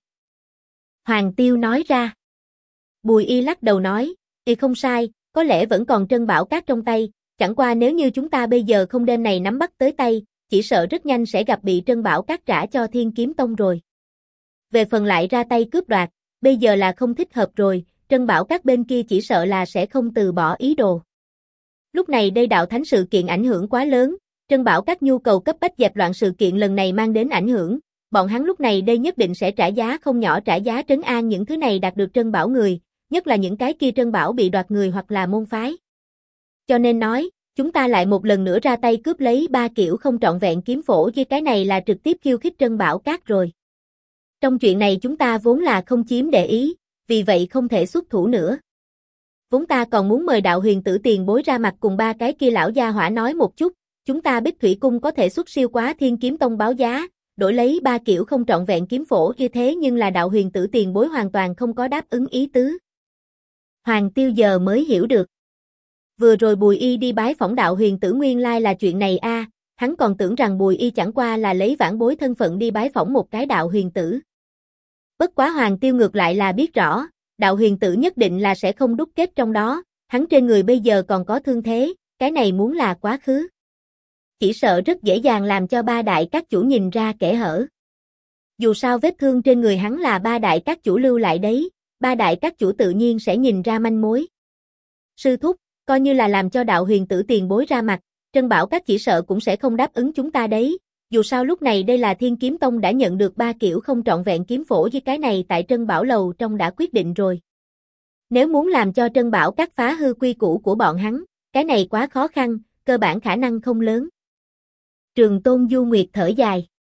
Hoàng Tiêu nói ra. Bùi Y lắc đầu nói, không sai, có lẽ vẫn còn Trân Bảo Các trong tay, chẳng qua nếu như chúng ta bây giờ không đem này nắm bắt tới tay, chỉ sợ rất nhanh sẽ gặp bị Trân Bảo Các trả cho Thiên Kiếm Tông rồi. Về phần lại ra tay cướp đoạt, bây giờ là không thích hợp rồi, Trân Bảo Các bên kia chỉ sợ là sẽ không từ bỏ ý đồ. Lúc này đây Đạo Thánh sự kiện ảnh hưởng quá lớn, Trân Bảo Các nhu cầu cấp bách dẹp loạn sự kiện lần này mang đến ảnh hưởng, bọn hắn lúc này đây nhất định sẽ trả giá không nhỏ trả giá trấn an những thứ này đạt được Trân Bảo người, nhất là những cái kia Trân Bảo bị đoạt người hoặc là môn phái. Cho nên nói, chúng ta lại một lần nữa ra tay cướp lấy 3 kiểu không trọn vẹn kiếm phổ với cái này là trực tiếp khiêu khích Trân Bảo Các rồi. Trong chuyện này chúng ta vốn là không chiếm để ý, vì vậy không thể xuất thủ nữa. Vốn ta còn muốn mời Đạo Huyền Tử tiền bối ra mặt cùng 3 cái kia lão gia hỏa nói một chút, chúng ta Bích Thủy Cung có thể xuất siêu quá Thiên Kiếm Tông báo giá, đổi lấy 3 kiểu không trọn vẹn kiếm phổ như thế nhưng là Đạo Huyền Tử tiền bối hoàn toàn không có đáp ứng ý tứ. Hoàng Tiêu giờ mới hiểu được. Vừa rồi Bùi Y đi bái phỏng Đạo Huyền Tử nguyên lai là chuyện này a, hắn còn tưởng rằng Bùi Y chẳng qua là lấy vãn bối thân phận đi bái phỏng một cái Đạo Huyền Tử. Bất quá Hoàng Tiêu ngược lại là biết rõ, Đạo Huyền Tử nhất định là sẽ không đúc kết trong đó, hắn trên người bây giờ còn có thương thế, cái này muốn là quá khứ. Chỉ sợ rất dễ dàng làm cho 3 đại các chủ nhìn ra kẽ hở. Dù sao vết thương trên người hắn là 3 đại các chủ lưu lại đấy, 3 đại các chủ tự nhiên sẽ nhìn ra manh mối. Sư thúc, coi như là làm cho Đạo Huyền Tử tiền bối ra mặt, Trân Bảo Các chỉ sợ cũng sẽ không đáp ứng chúng ta đấy, dù sao lúc này đây là Thiên Kiếm Tông đã nhận được 3 kiểu không trọn vẹn kiếm phổ với cái này tại Trân Bảo Lầu trong đã quyết định rồi. Nếu muốn làm cho Trân Bảo Các phá hư quy củ của bọn hắn, cái này quá khó khăn, cơ bản khả năng không lớn. Trường Tôn Du Nguyệt thở dài.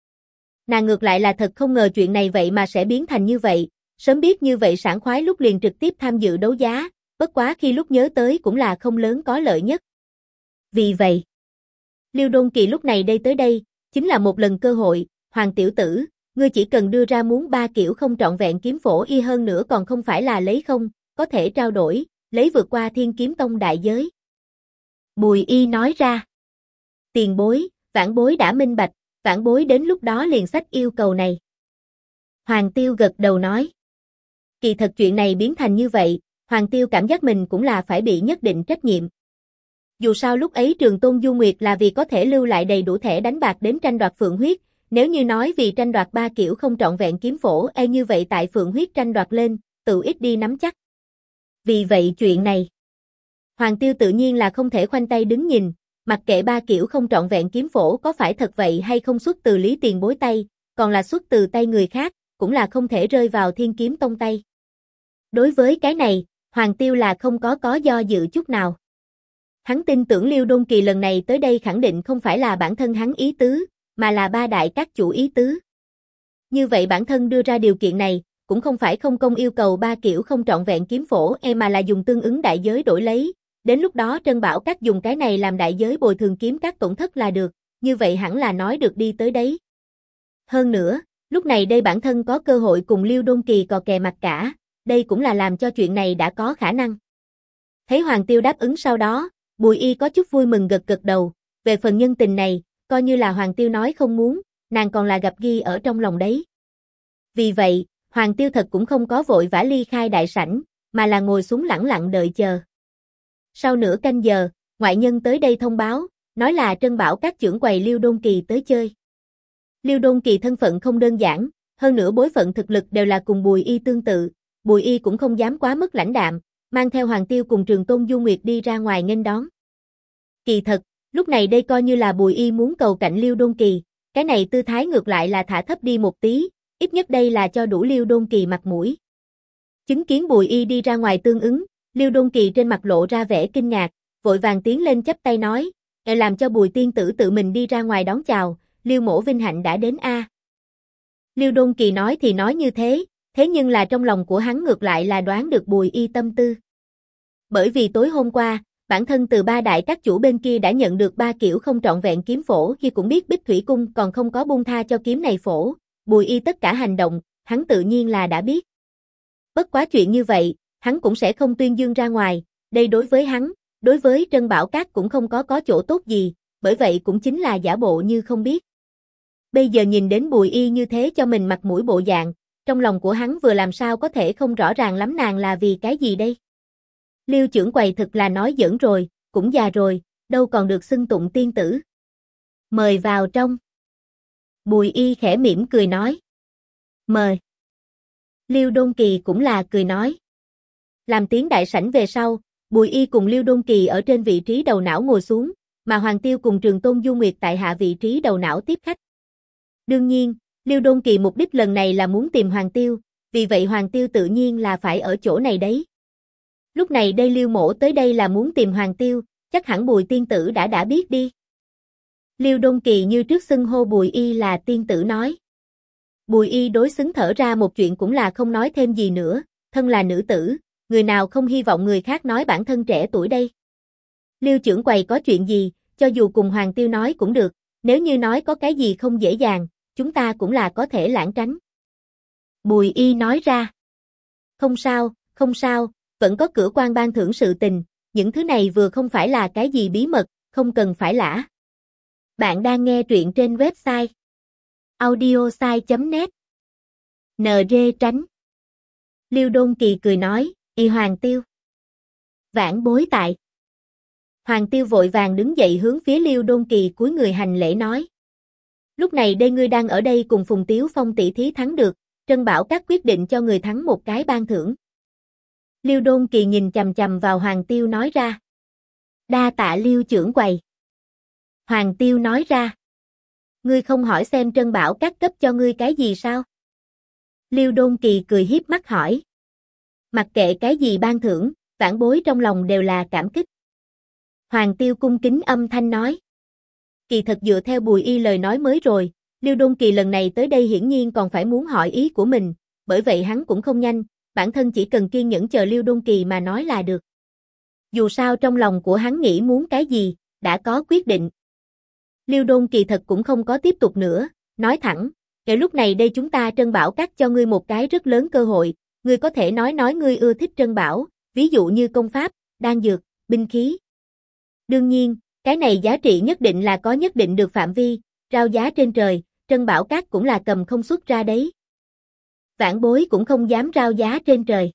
Nàng ngược lại là thật không ngờ chuyện này vậy mà sẽ biến thành như vậy, sớm biết như vậy sảng khoái lúc liền trực tiếp tham dự đấu giá, bất quá khi lúc nhớ tới cũng là không lớn có lợi nhất. Vì vậy, Liêu Đôn Kỳ lúc này tới đây, chính là một lần cơ hội, Hoàng tiểu tử, ngươi chỉ cần đưa ra muốn 3 kiểu không trọn vẹn kiếm phổ y hơn nữa còn không phải là lấy không, có thể trao đổi, lấy vượt qua Thiên Kiếm Tông đại giới. Bùi Y nói ra. Tiền bối, vãn bối đã minh bạch, vãn bối đến lúc đó liền xách yêu cầu này. Hoàng Tiêu gật đầu nói. Kỳ thật chuyện này biến thành như vậy, Hoàng Tiêu cảm giác mình cũng là phải bị nhất định trách nhiệm. Dù sao lúc ấy Trường Tôn Du Nguyệt là vì có thể lưu lại đầy đủ thẻ đánh bạc đến tranh đoạt Phượng Huyết, nếu như nói vì tranh đoạt 3 kiểu không trọn vẹn kiếm phổ như vậy tại Phượng Huyết tranh đoạt lên, tự ít đi nắm chắc. Vì vậy chuyện này, Hoàng Tiêu tự nhiên là không thể khoanh tay đứng nhìn, mặc kệ 3 kiểu không trọn vẹn kiếm phổ có phải thật vậy hay không xuất từ Lý Tiền Bối tay, còn là xuất từ tay người khác, cũng là không thể rơi vào Thiên Kiếm Tông tay. Đối với cái này, Hoàng Tiêu là không có do dự chút nào. Hắn tin tưởng Liêu Đôn Kỳ lần này tới đây khẳng định không phải là bản thân hắn ý tứ, mà là ba đại các chủ ý tứ. Như vậy bản thân đưa ra điều kiện này, cũng không phải không công yêu cầu 3 kiểu không trọn vẹn kiếm phổ mà là dùng tương ứng đại giới đổi lấy, đến lúc đó Trân Bảo Các dùng cái này làm đại giới bồi thường kiếm các tổn thất là được, như vậy hẳn là nói được đi tới đấy. Hơn nữa, lúc này đây bản thân có cơ hội cùng Liêu Đôn Kỳ cò kè mặt cả, đây cũng là làm cho chuyện này đã có khả năng. Thấy Hoàng Tiêu đáp ứng sau đó, Bùi Y có chút vui mừng gật đầu, về phần nhân tình này, coi như là Hoàng Tiêu nói không muốn, nàng còn là gặp ghi ở trong lòng đấy. Vì vậy, Hoàng Tiêu thật cũng không có vội vã ly khai đại sảnh, mà là ngồi xuống lẳng lặng đợi chờ. Sau nửa canh giờ, ngoại nhân tới đây thông báo, nói là Trân Bảo Các trưởng quầy Liêu Đôn Kỳ tới chơi. Liêu Đôn Kỳ thân phận không đơn giản, hơn nữa bối phận thực lực đều là cùng Bùi Y tương tự, Bùi Y cũng không dám quá mức lãnh đạm, mang theo Hoàng Tiêu cùng Trường Tôn Du Nguyệt đi ra ngoài nghênh đón. Kỳ thật, lúc này đây coi như là Bùi Y muốn cầu cạnh Liêu Đôn Kỳ, cái này tư thái ngược lại là thả thấp đi một tí, ít nhất đây là cho đủ Liêu Đôn Kỳ mặt mũi. Chứng kiến Bùi Y đi ra ngoài tương ứng, Liêu Đôn Kỳ trên mặt lộ ra vẻ kinh ngạc, vội vàng tiến lên chắp tay nói, làm cho Bùi tiên tử tự mình đi ra ngoài đón chào, Liêu mỗ vinh hạnh đã đến a. Liêu Đôn Kỳ nói thì nói như thế, thế nhưng là trong lòng của hắn ngược lại là đoán được Bùi Y tâm tư. Bởi vì tối hôm qua, bản thân từ ba đại các chủ bên kia đã nhận được 3 kiểu không trọn vẹn kiếm phổ khi cũng biết Bích Thủy Cung còn không có buông tha cho kiếm này phổ, Bùi Y tất cả hành động, hắn tự nhiên là đã biết. Bất quá chuyện như vậy, hắn cũng sẽ không tuyên dương ra ngoài, đây đối với hắn, đối với Trân Bảo Các cũng không có chỗ tốt gì, bởi vậy cũng chính là giả bộ như không biết. Bây giờ nhìn đến Bùi Y như thế cho mình mặt mũi bộ dạng, trong lòng của hắn vừa làm sao có thể không rõ ràng lắm nàng là vì cái gì đây. Liêu trưởng quầy thực là nói giỡn rồi, cũng già rồi, đâu còn được xưng tụng tiên tử. Mời vào trong. Bùi Y khẽ mỉm cười nói. Mời. Liêu Đôn Kỳ cũng là cười nói. Làm tiếng đại sảnh về sau, Bùi Y cùng Liêu Đôn Kỳ ở trên vị trí đầu não ngồi xuống, mà Hoàng Tiêu cùng Trường Tôn Du Nguyệt tại hạ vị trí đầu não tiếp khách. Đương nhiên, Liêu Đôn Kỳ mục đích lần này là muốn tìm Hoàng Tiêu, vì vậy Hoàng Tiêu tự nhiên là phải ở chỗ này đấy. Lúc này đây Liêu mỗ tới đây là muốn tìm Hoàng Tiêu, chắc hẳn Bùi tiên tử đã biết đi. Liêu Đôn Kỳ như trước xưng hô Bùi Y là tiên tử nói. Bùi Y đối xứng thở ra một chuyện cũng là không nói thêm gì nữa, thân là nữ tử, người nào không hy vọng người khác nói bản thân trẻ tuổi đây. Liêu trưởng quầy có chuyện gì, cho dù cùng Hoàng Tiêu nói cũng được, nếu như nói có cái gì không dễ dàng, chúng ta cũng là có thể lãng tránh. Bùi Y nói ra. Không sao, vẫn có cửa quan ban thưởng sự tình, những thứ này vừa không phải là cái gì bí mật, không cần phải lả. Bạn đang nghe truyện trên website audiosai.net. NG tránh. Liêu Đôn Kỳ cười nói, Y Hoàng Tiêu. Vãn bối tại. Hoàng Tiêu vội vàng đứng dậy hướng phía Liêu Đôn Kỳ cúi người hành lễ nói. Lúc này đây ngươi đang ở đây cùng Phùng Tiếu Phong tỷ thí thắng được, Trân Bảo Các quyết định cho người thắng một cái ban thưởng. Liêu Đôn Kỳ nhìn chằm chằm vào Hoàng Tiêu nói ra. Đa tạ Liêu trưởng quầy. Hoàng Tiêu nói ra. Ngươi không hỏi xem Trân Bảo Các cấp cho ngươi cái gì sao? Liêu Đôn Kỳ cười hiếp mắt hỏi. Mặc kệ cái gì ban thưởng, vãn bối trong lòng đều là cảm kích. Hoàng Tiêu cung kính âm thanh nói. Kỳ thật dựa theo Bùi Y lời nói mới rồi, Lưu Đôn Kỳ lần này tới đây hiển nhiên còn phải muốn hỏi ý của mình, bởi vậy hắn cũng không nhanh, bản thân chỉ cần kiên nhẫn chờ Lưu Đôn Kỳ mà nói là được. Dù sao trong lòng của hắn nghĩ muốn cái gì, đã có quyết định. Lưu Đôn Kỳ thật cũng không có tiếp tục nữa, nói thẳng, kể lúc này đây chúng ta Trân Bảo Các cho ngươi một cái rất lớn cơ hội, ngươi có thể nói ngươi ưa thích Trân Bảo, ví dụ như công pháp, đan dược, binh khí. Đương nhiên, cái này giá trị nhất định là có nhất định được phạm vi, rao giá trên trời, Trân Bảo Các cũng là cầm không xuất ra đấy. Vãn Bối cũng không dám rao giá trên trời.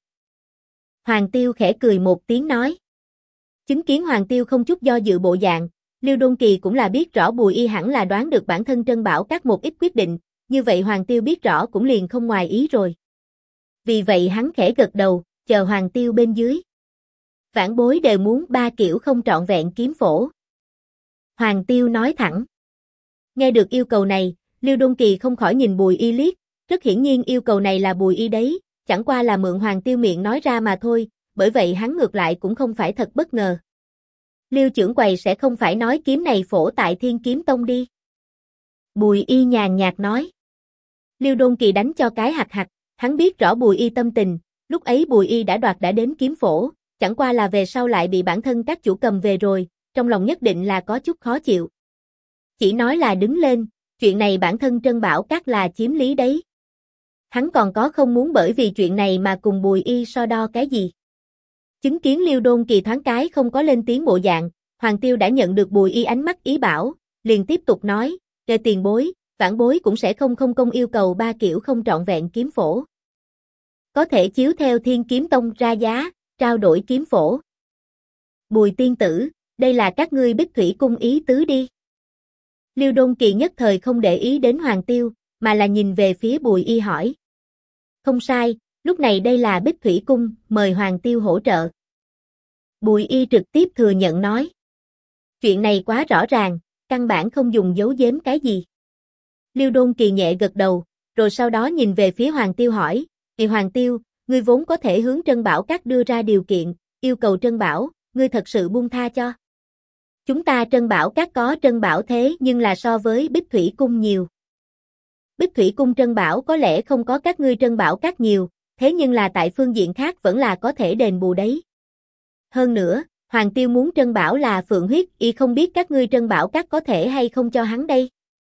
Hoàng Tiêu khẽ cười một tiếng nói. Chứng kiến Hoàng Tiêu không chút do dự bộ dạng, Lưu Đôn Kỳ cũng là biết rõ Bùi Y hẳn là đoán được bản thân Trân Bảo Các một ít quyết định, như vậy Hoàng Tiêu biết rõ cũng liền không ngoài ý rồi. Vì vậy hắn khẽ gật đầu, chờ Hoàng Tiêu bên dưới. Vãn Bối đều muốn 3 kiểu không trọn vẹn kiếm phổ. Hoàng Tiêu nói thẳng. Nghe được yêu cầu này, Lưu Đôn Kỳ không khỏi nhìn Bùi Y liếc, rất hiển nhiên yêu cầu này là Bùi Y đấy, chẳng qua là mượn Hoàng Tiêu miệng nói ra mà thôi, bởi vậy hắn ngược lại cũng không phải thật bất ngờ. Lưu trưởng quầy sẽ không phải nói kiếm này phổ tại Thiên Kiếm Tông đi. Bùi Y nhàn nhạt nói. Lưu Đôn Kỳ đánh cho cái hạc hạc, hắn biết rõ Bùi Y tâm tình, lúc ấy Bùi Y đã đến kiếm phổ, chẳng qua là về sau lại bị bản thân các chủ cầm về rồi, trong lòng nhất định là có chút khó chịu. Chỉ nói là đứng lên, chuyện này bản thân Trân Bảo Các là chiếm lý đấy. Hắn còn có không muốn bởi vì chuyện này mà cùng Bùi Y so đo cái gì. Chứng kiến Lưu Đôn Kỳ thoáng cái không có lên tiếng bộ dạng, Hoàng Tiêu đã nhận được Bùi Y ánh mắt ý bảo, liền tiếp tục nói, kể tiền bối, Vãn Bối cũng sẽ không công yêu cầu 3 kiểu không trọn vẹn kiếm phổ. Có thể chiếu theo Thiên Kiếm Tông ra giá, trao đổi kiếm phổ. Bùi tiên tử, đây là các ngươi Bích Thủy Cung ý tứ đi. Lưu Đôn Kỳ nhất thời không để ý đến Hoàng Tiêu, mà là nhìn về phía Bùi Y hỏi. Không sai, lúc này đây là Bích Thủy Cung, mời Hoàng Tiêu hỗ trợ. Bùi Y trực tiếp thừa nhận nói. Chuyện này quá rõ ràng, căn bản không dùng giấu giếm cái gì. Lưu Đôn Kỳ nhẹ gật đầu, rồi sau đó nhìn về phía Hoàng Tiêu hỏi, Hoàng Tiêu, ngươi vốn có thể hướng Trân Bảo Các đưa ra điều kiện, yêu cầu Trân Bảo, ngươi thật sự buông tha cho. Chúng ta Trân Bảo Các có Trân Bảo thế nhưng là so với Bích Thủy Cung nhiều. Bích Thủy Cung Trân Bảo có lẽ không có các ngươi Trân Bảo Các nhiều, thế nhưng là tại phương diện khác vẫn là có thể đền bù đấy. Hơn nữa, Hoàng Tiêu muốn Trân Bảo là Phượng huyết, y không biết các ngươi Trân Bảo Các có thể hay không cho hắn đây.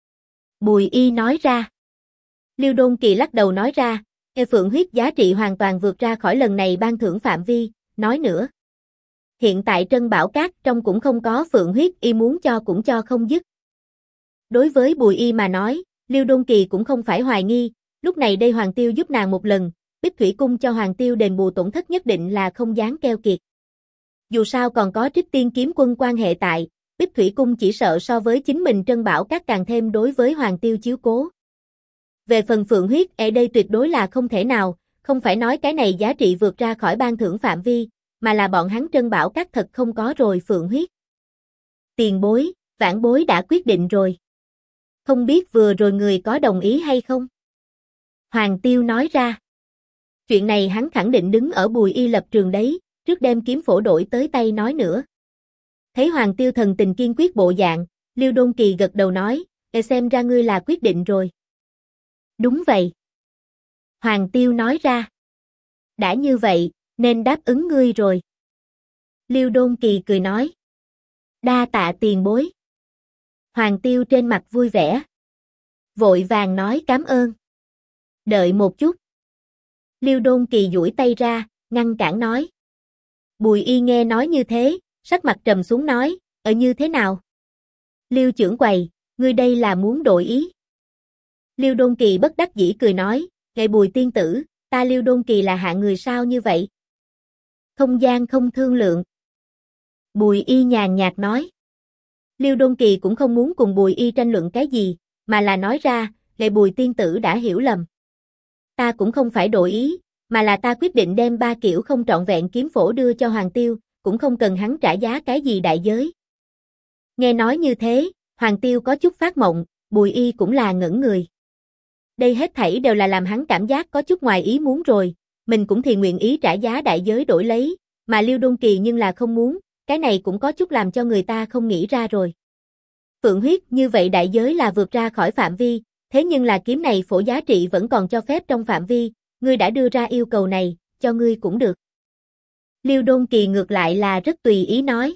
Bùi Y nói ra. Lưu Đôn Kỳ lắc đầu nói ra, Phượng huyết giá trị hoàn toàn vượt ra khỏi lần này ban thưởng phạm vi, nói nữa. Hiện tại Trân Bảo Các trong cũng không có Phượng huyết, y muốn cho cũng cho không dứt. Đối với Bùi Y mà nói, Lưu Đôn Kỳ cũng không phải hoài nghi, lúc này đây Hoàng Tiêu giúp nàng một lần, Bích Thủy Cung cho Hoàng Tiêu đền bù tổn thất nhất định là không dám keo kiệt. Dù sao còn có Trích Tiên Kiếm Quân quan hệ tại, Bích Thủy Cung chỉ sợ so với chính mình Trân Bảo Các càng thêm đối với Hoàng Tiêu chiếu cố. Về phần Phượng huyết, ở đây tuyệt đối là không thể nào, không phải nói cái này giá trị vượt ra khỏi ban thưởng phạm vi, mà là bọn hắn Trân Bảo Các thật không có rồi Phượng huyết. Tiền bối, Vãn Bối đã quyết định rồi. Không biết vừa rồi người có đồng ý hay không? Hoàng Tiêu nói ra. Chuyện này hắn khẳng định đứng ở Bùi Y lập trường đấy, trước đem kiếm phổ đổi tới tay nói nữa. Thấy Hoàng Tiêu thần tình kiên quyết bộ dạng, Lưu Đôn Kỳ gật đầu nói, xem ra ngươi là quyết định rồi. Đúng vậy. Hoàng Tiêu nói ra. Đã như vậy, nên đáp ứng ngươi rồi. Lưu Đôn Kỳ cười nói. Đa tạ tiền bối. Hoàng Tiêu trên mặt vui vẻ. Vội vàng nói cảm ơn. Đợi một chút. Lưu Đôn Kỳ duỗi tay ra, ngăn cản nói. Bùi Y nghe nói như thế, sắc mặt trầm xuống nói, như thế nào? Lưu trưởng quầy, ngươi đây là muốn đổi ý. Lưu Đôn Kỳ bất đắc dĩ cười nói, ngài Bùi tiên tử, ta Lưu Đôn Kỳ là hạng người sao như vậy? Không gian không thương lượng. Bùi Y nhàn nhạt nói. Lưu Đôn Kỳ cũng không muốn cùng Bùi Y tranh luận cái gì, mà là nói ra, ngài Bùi tiên tử đã hiểu lầm. Ta cũng không phải đổi ý, mà là ta quyết định đem 3 kiểu không trọn vẹn kiếm phổ đưa cho Hoàng Tiêu, cũng không cần hắn trả giá cái gì đại giới. Nghe nói như thế, Hoàng Tiêu có chút phát mộng, Bùi Y cũng là ngẩn người. Đây hết thảy đều là làm hắn cảm giác có chút ngoài ý muốn rồi, mình cũng thì nguyện ý trả giá đại giới đổi lấy, mà Lưu Đôn Kỳ nhưng là không muốn, cái này cũng có chút làm cho người ta không nghĩ ra rồi. Phượng huyết như vậy đại giới là vượt ra khỏi phạm vi, thế nhưng là kiếm này phổ giá trị vẫn còn cho phép trong phạm vi, ngươi đã đưa ra yêu cầu này, cho ngươi cũng được. Liêu Đôn Kỳ ngược lại là rất tùy ý nói.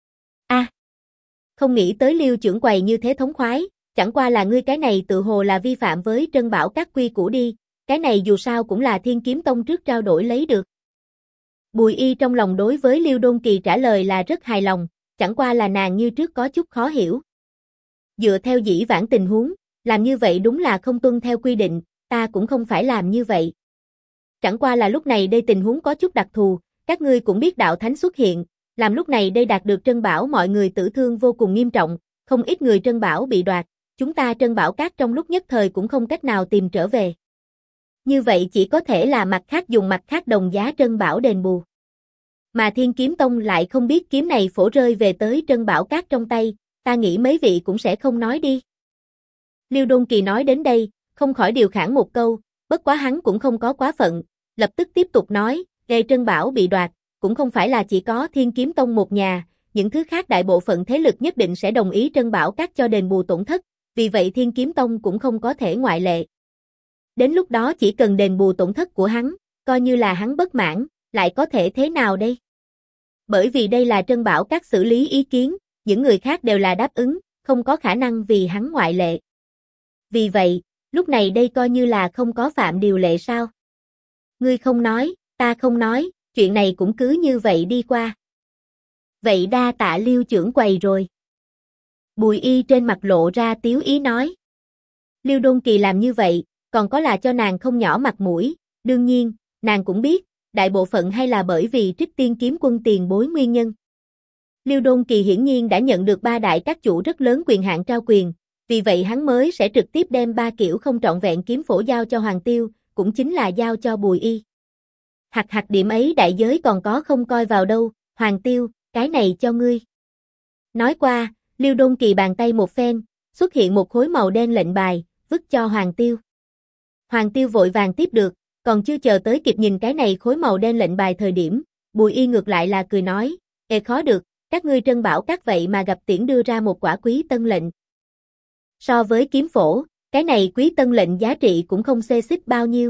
Không nghĩ tới Liêu trưởng quầy như thế thống khoái, chẳng qua là ngươi cái này tự hồ là vi phạm với Trân Bảo các quy củ đi, cái này dù sao cũng là Thiên Kiếm Tông trước trao đổi lấy được. Bùi Y trong lòng đối với Liêu Đôn Kỳ trả lời là rất hài lòng, chẳng qua là nàng như trước có chút khó hiểu. Dựa theo dĩ vãng tình huống, làm như vậy đúng là không tuân theo quy định, ta cũng không phải làm như vậy. Chẳng qua là lúc này đây tình huống có chút đặc thù, các ngươi cũng biết đạo thánh xuất hiện, làm lúc này đây đạt được Trân Bảo mọi người tử thương vô cùng nghiêm trọng, không ít người Trân Bảo bị đoạt, chúng ta Trân Bảo các trong lúc nhất thời cũng không cách nào tìm trở về. Như vậy chỉ có thể là mặt khác dùng mặt khác đồng giá Trân Bảo đền bù. Mà Thiên Kiếm Tông lại không biết kiếm này phổ rơi về tới Trân Bảo các trong tay, ta nghĩ mấy vị cũng sẽ không nói đi. Liêu Đôn Kỳ nói đến đây, không khỏi điều khản một câu, bất quá hắn cũng không có quá phận, lập tức tiếp tục nói, gây Trân Bảo bị đoạt, cũng không phải là chỉ có Thiên Kiếm Tông một nhà, những thứ khác đại bộ phận thế lực nhất định sẽ đồng ý Trân Bảo các cho đền bù tổn thất, vì vậy Thiên Kiếm Tông cũng không có thể ngoại lệ. Đến lúc đó chỉ cần đền bù tổn thất của hắn, coi như là hắn bất mãn, lại có thể thế nào đây? Bởi vì đây là Trân Bảo các xử lý ý kiến, những người khác đều là đáp ứng, không có khả năng vì hắn ngoại lệ. Vì vậy, lúc này đây coi như là không có phạm điều lệ sao? Ngươi không nói, ta không nói, chuyện này cũng cứ như vậy đi qua. Vậy đa tạ Liêu trưởng quầy rồi. Bùi Y trên mặt lộ ra tiếu ý nói. Liêu Đôn Kỳ làm như vậy, còn có là cho nàng không nhỏ mặt mũi, đương nhiên, nàng cũng biết, đại bộ phận hay là bởi vì Trích Tiên kiếm quân tiền bối nguyên nhân. Liêu Đôn Kỳ hiển nhiên đã nhận được ba đại các chủ rất lớn quyền hạn trao quyền, vì vậy hắn mới sẽ trực tiếp đem ba kiểu không trọn vẹn kiếm phổ giao cho Hoàng Tiêu, cũng chính là giao cho Bùi Y. Hạt điểm ấy đại giới còn có không coi vào đâu, Hoàng Tiêu, cái này cho ngươi. Nói qua, Liêu Đôn Kỳ bàn tay một phen, xuất hiện một khối màu đen lệnh bài, vứt cho Hoàng Tiêu. Hoàng Tiêu vội vàng tiếp được, còn chưa chờ tới kịp nhìn cái này khối màu đen lệnh bài thời điểm, Bùi Y ngược lại là cười nói, khó được, các ngươi Trân Bảo các vậy mà gặp tiễn đưa ra một quả quý tân lệnh. So với kiếm phổ, cái này quý tân lệnh giá trị cũng không xê xích bao nhiêu.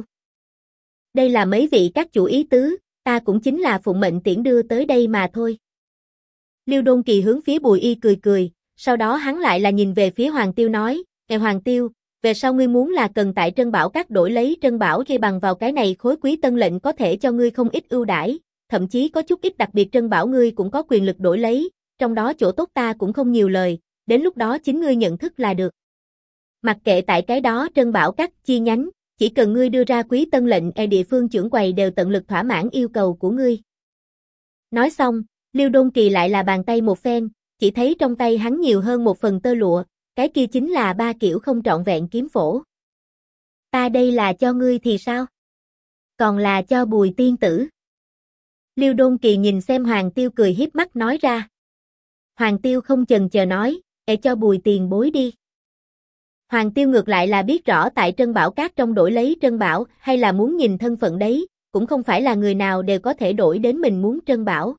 Đây là mấy vị các chủ ý tứ, ta cũng chính là phụng mệnh tiễn đưa tới đây mà thôi. Liêu Đôn Kỳ hướng phía Bùi Y cười cười, sau đó hắn lại là nhìn về phía Hoàng Tiêu nói, Hoàng Tiêu, về sau ngươi muốn là cần tại Trân Bảo các đổi lấy Trân Bảo khi bằng vào cái này khối quý tân lệnh có thể cho ngươi không ít ưu đãi, thậm chí có chút ít đặc biệt Trân Bảo ngươi cũng có quyền lực đổi lấy, trong đó chỗ tốt ta cũng không nhiều lời, đến lúc đó chính ngươi nhận thức là được. Mặc kệ tại cái đó Trân Bảo các chi nhánh, chỉ cần ngươi đưa ra quý tân lệnh địa phương trưởng quầy đều tận lực thỏa mãn yêu cầu của ngươi. Nói xong, Liêu Đôn Kỳ lại là bàn tay một phen, chỉ thấy trong tay hắn nhiều hơn một phần tơ lụa, cái kia chính là ba kiểu không trọn vẹn kiếm phổ. Ta đây là cho ngươi thì sao? Còn là cho Bùi tiên tử. Liêu Đôn Kỳ nhìn xem Hoàng Tiêu cười hiếp mắt nói ra. Hoàng Tiêu không chần chờ nói, cho Bùi tiền bối đi. Hoàng Tiêu ngược lại là biết rõ tại Trân Bảo các trong đổi lấy Trân Bảo hay là muốn nhìn thân phận đấy, cũng không phải là người nào đều có thể đổi đến mình muốn Trân Bảo.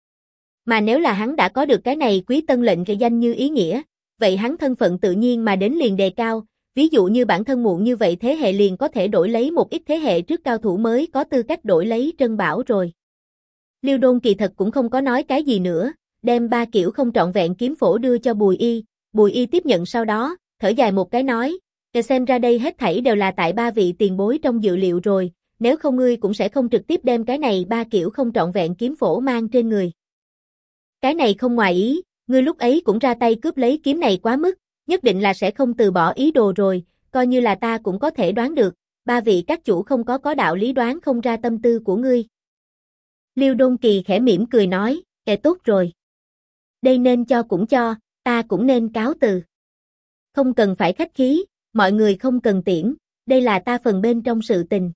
Mà nếu là hắn đã có được cái này quý tân lệnh cái danh như ý nghĩa, vậy hắn thân phận tự nhiên mà đến liền đề cao, ví dụ như bản thân muộn như vậy thế hệ liền có thể đổi lấy một ít thế hệ trước cao thủ mới có tư cách đổi lấy Trân Bảo rồi. Liêu Đôn kỳ thật cũng không có nói cái gì nữa, đem ba kiểu không trọn vẹn kiếm phổ đưa cho Bùi Y tiếp nhận sau đó, thở dài một cái nói, xem ra đây hết thảy đều là tại ba vị tiền bối trong dự liệu rồi, nếu không ngươi cũng sẽ không trực tiếp đem cái này ba kiểu không trọn vẹn kiếm phổ mang trên người. Cái này không ngoài ý, ngươi lúc ấy cũng ra tay cướp lấy kiếm này quá mức, nhất định là sẽ không từ bỏ ý đồ rồi, coi như là ta cũng có thể đoán được, ba vị các chủ không có đạo lý đoán không ra tâm tư của ngươi. Liêu Đôn Kỳ khẽ mỉm cười nói, tốt rồi. Đây nên cho cũng cho, ta cũng nên cáo từ. Không cần phải khách khí, mọi người không cần tiễn, đây là ta phần bên trong sự tình.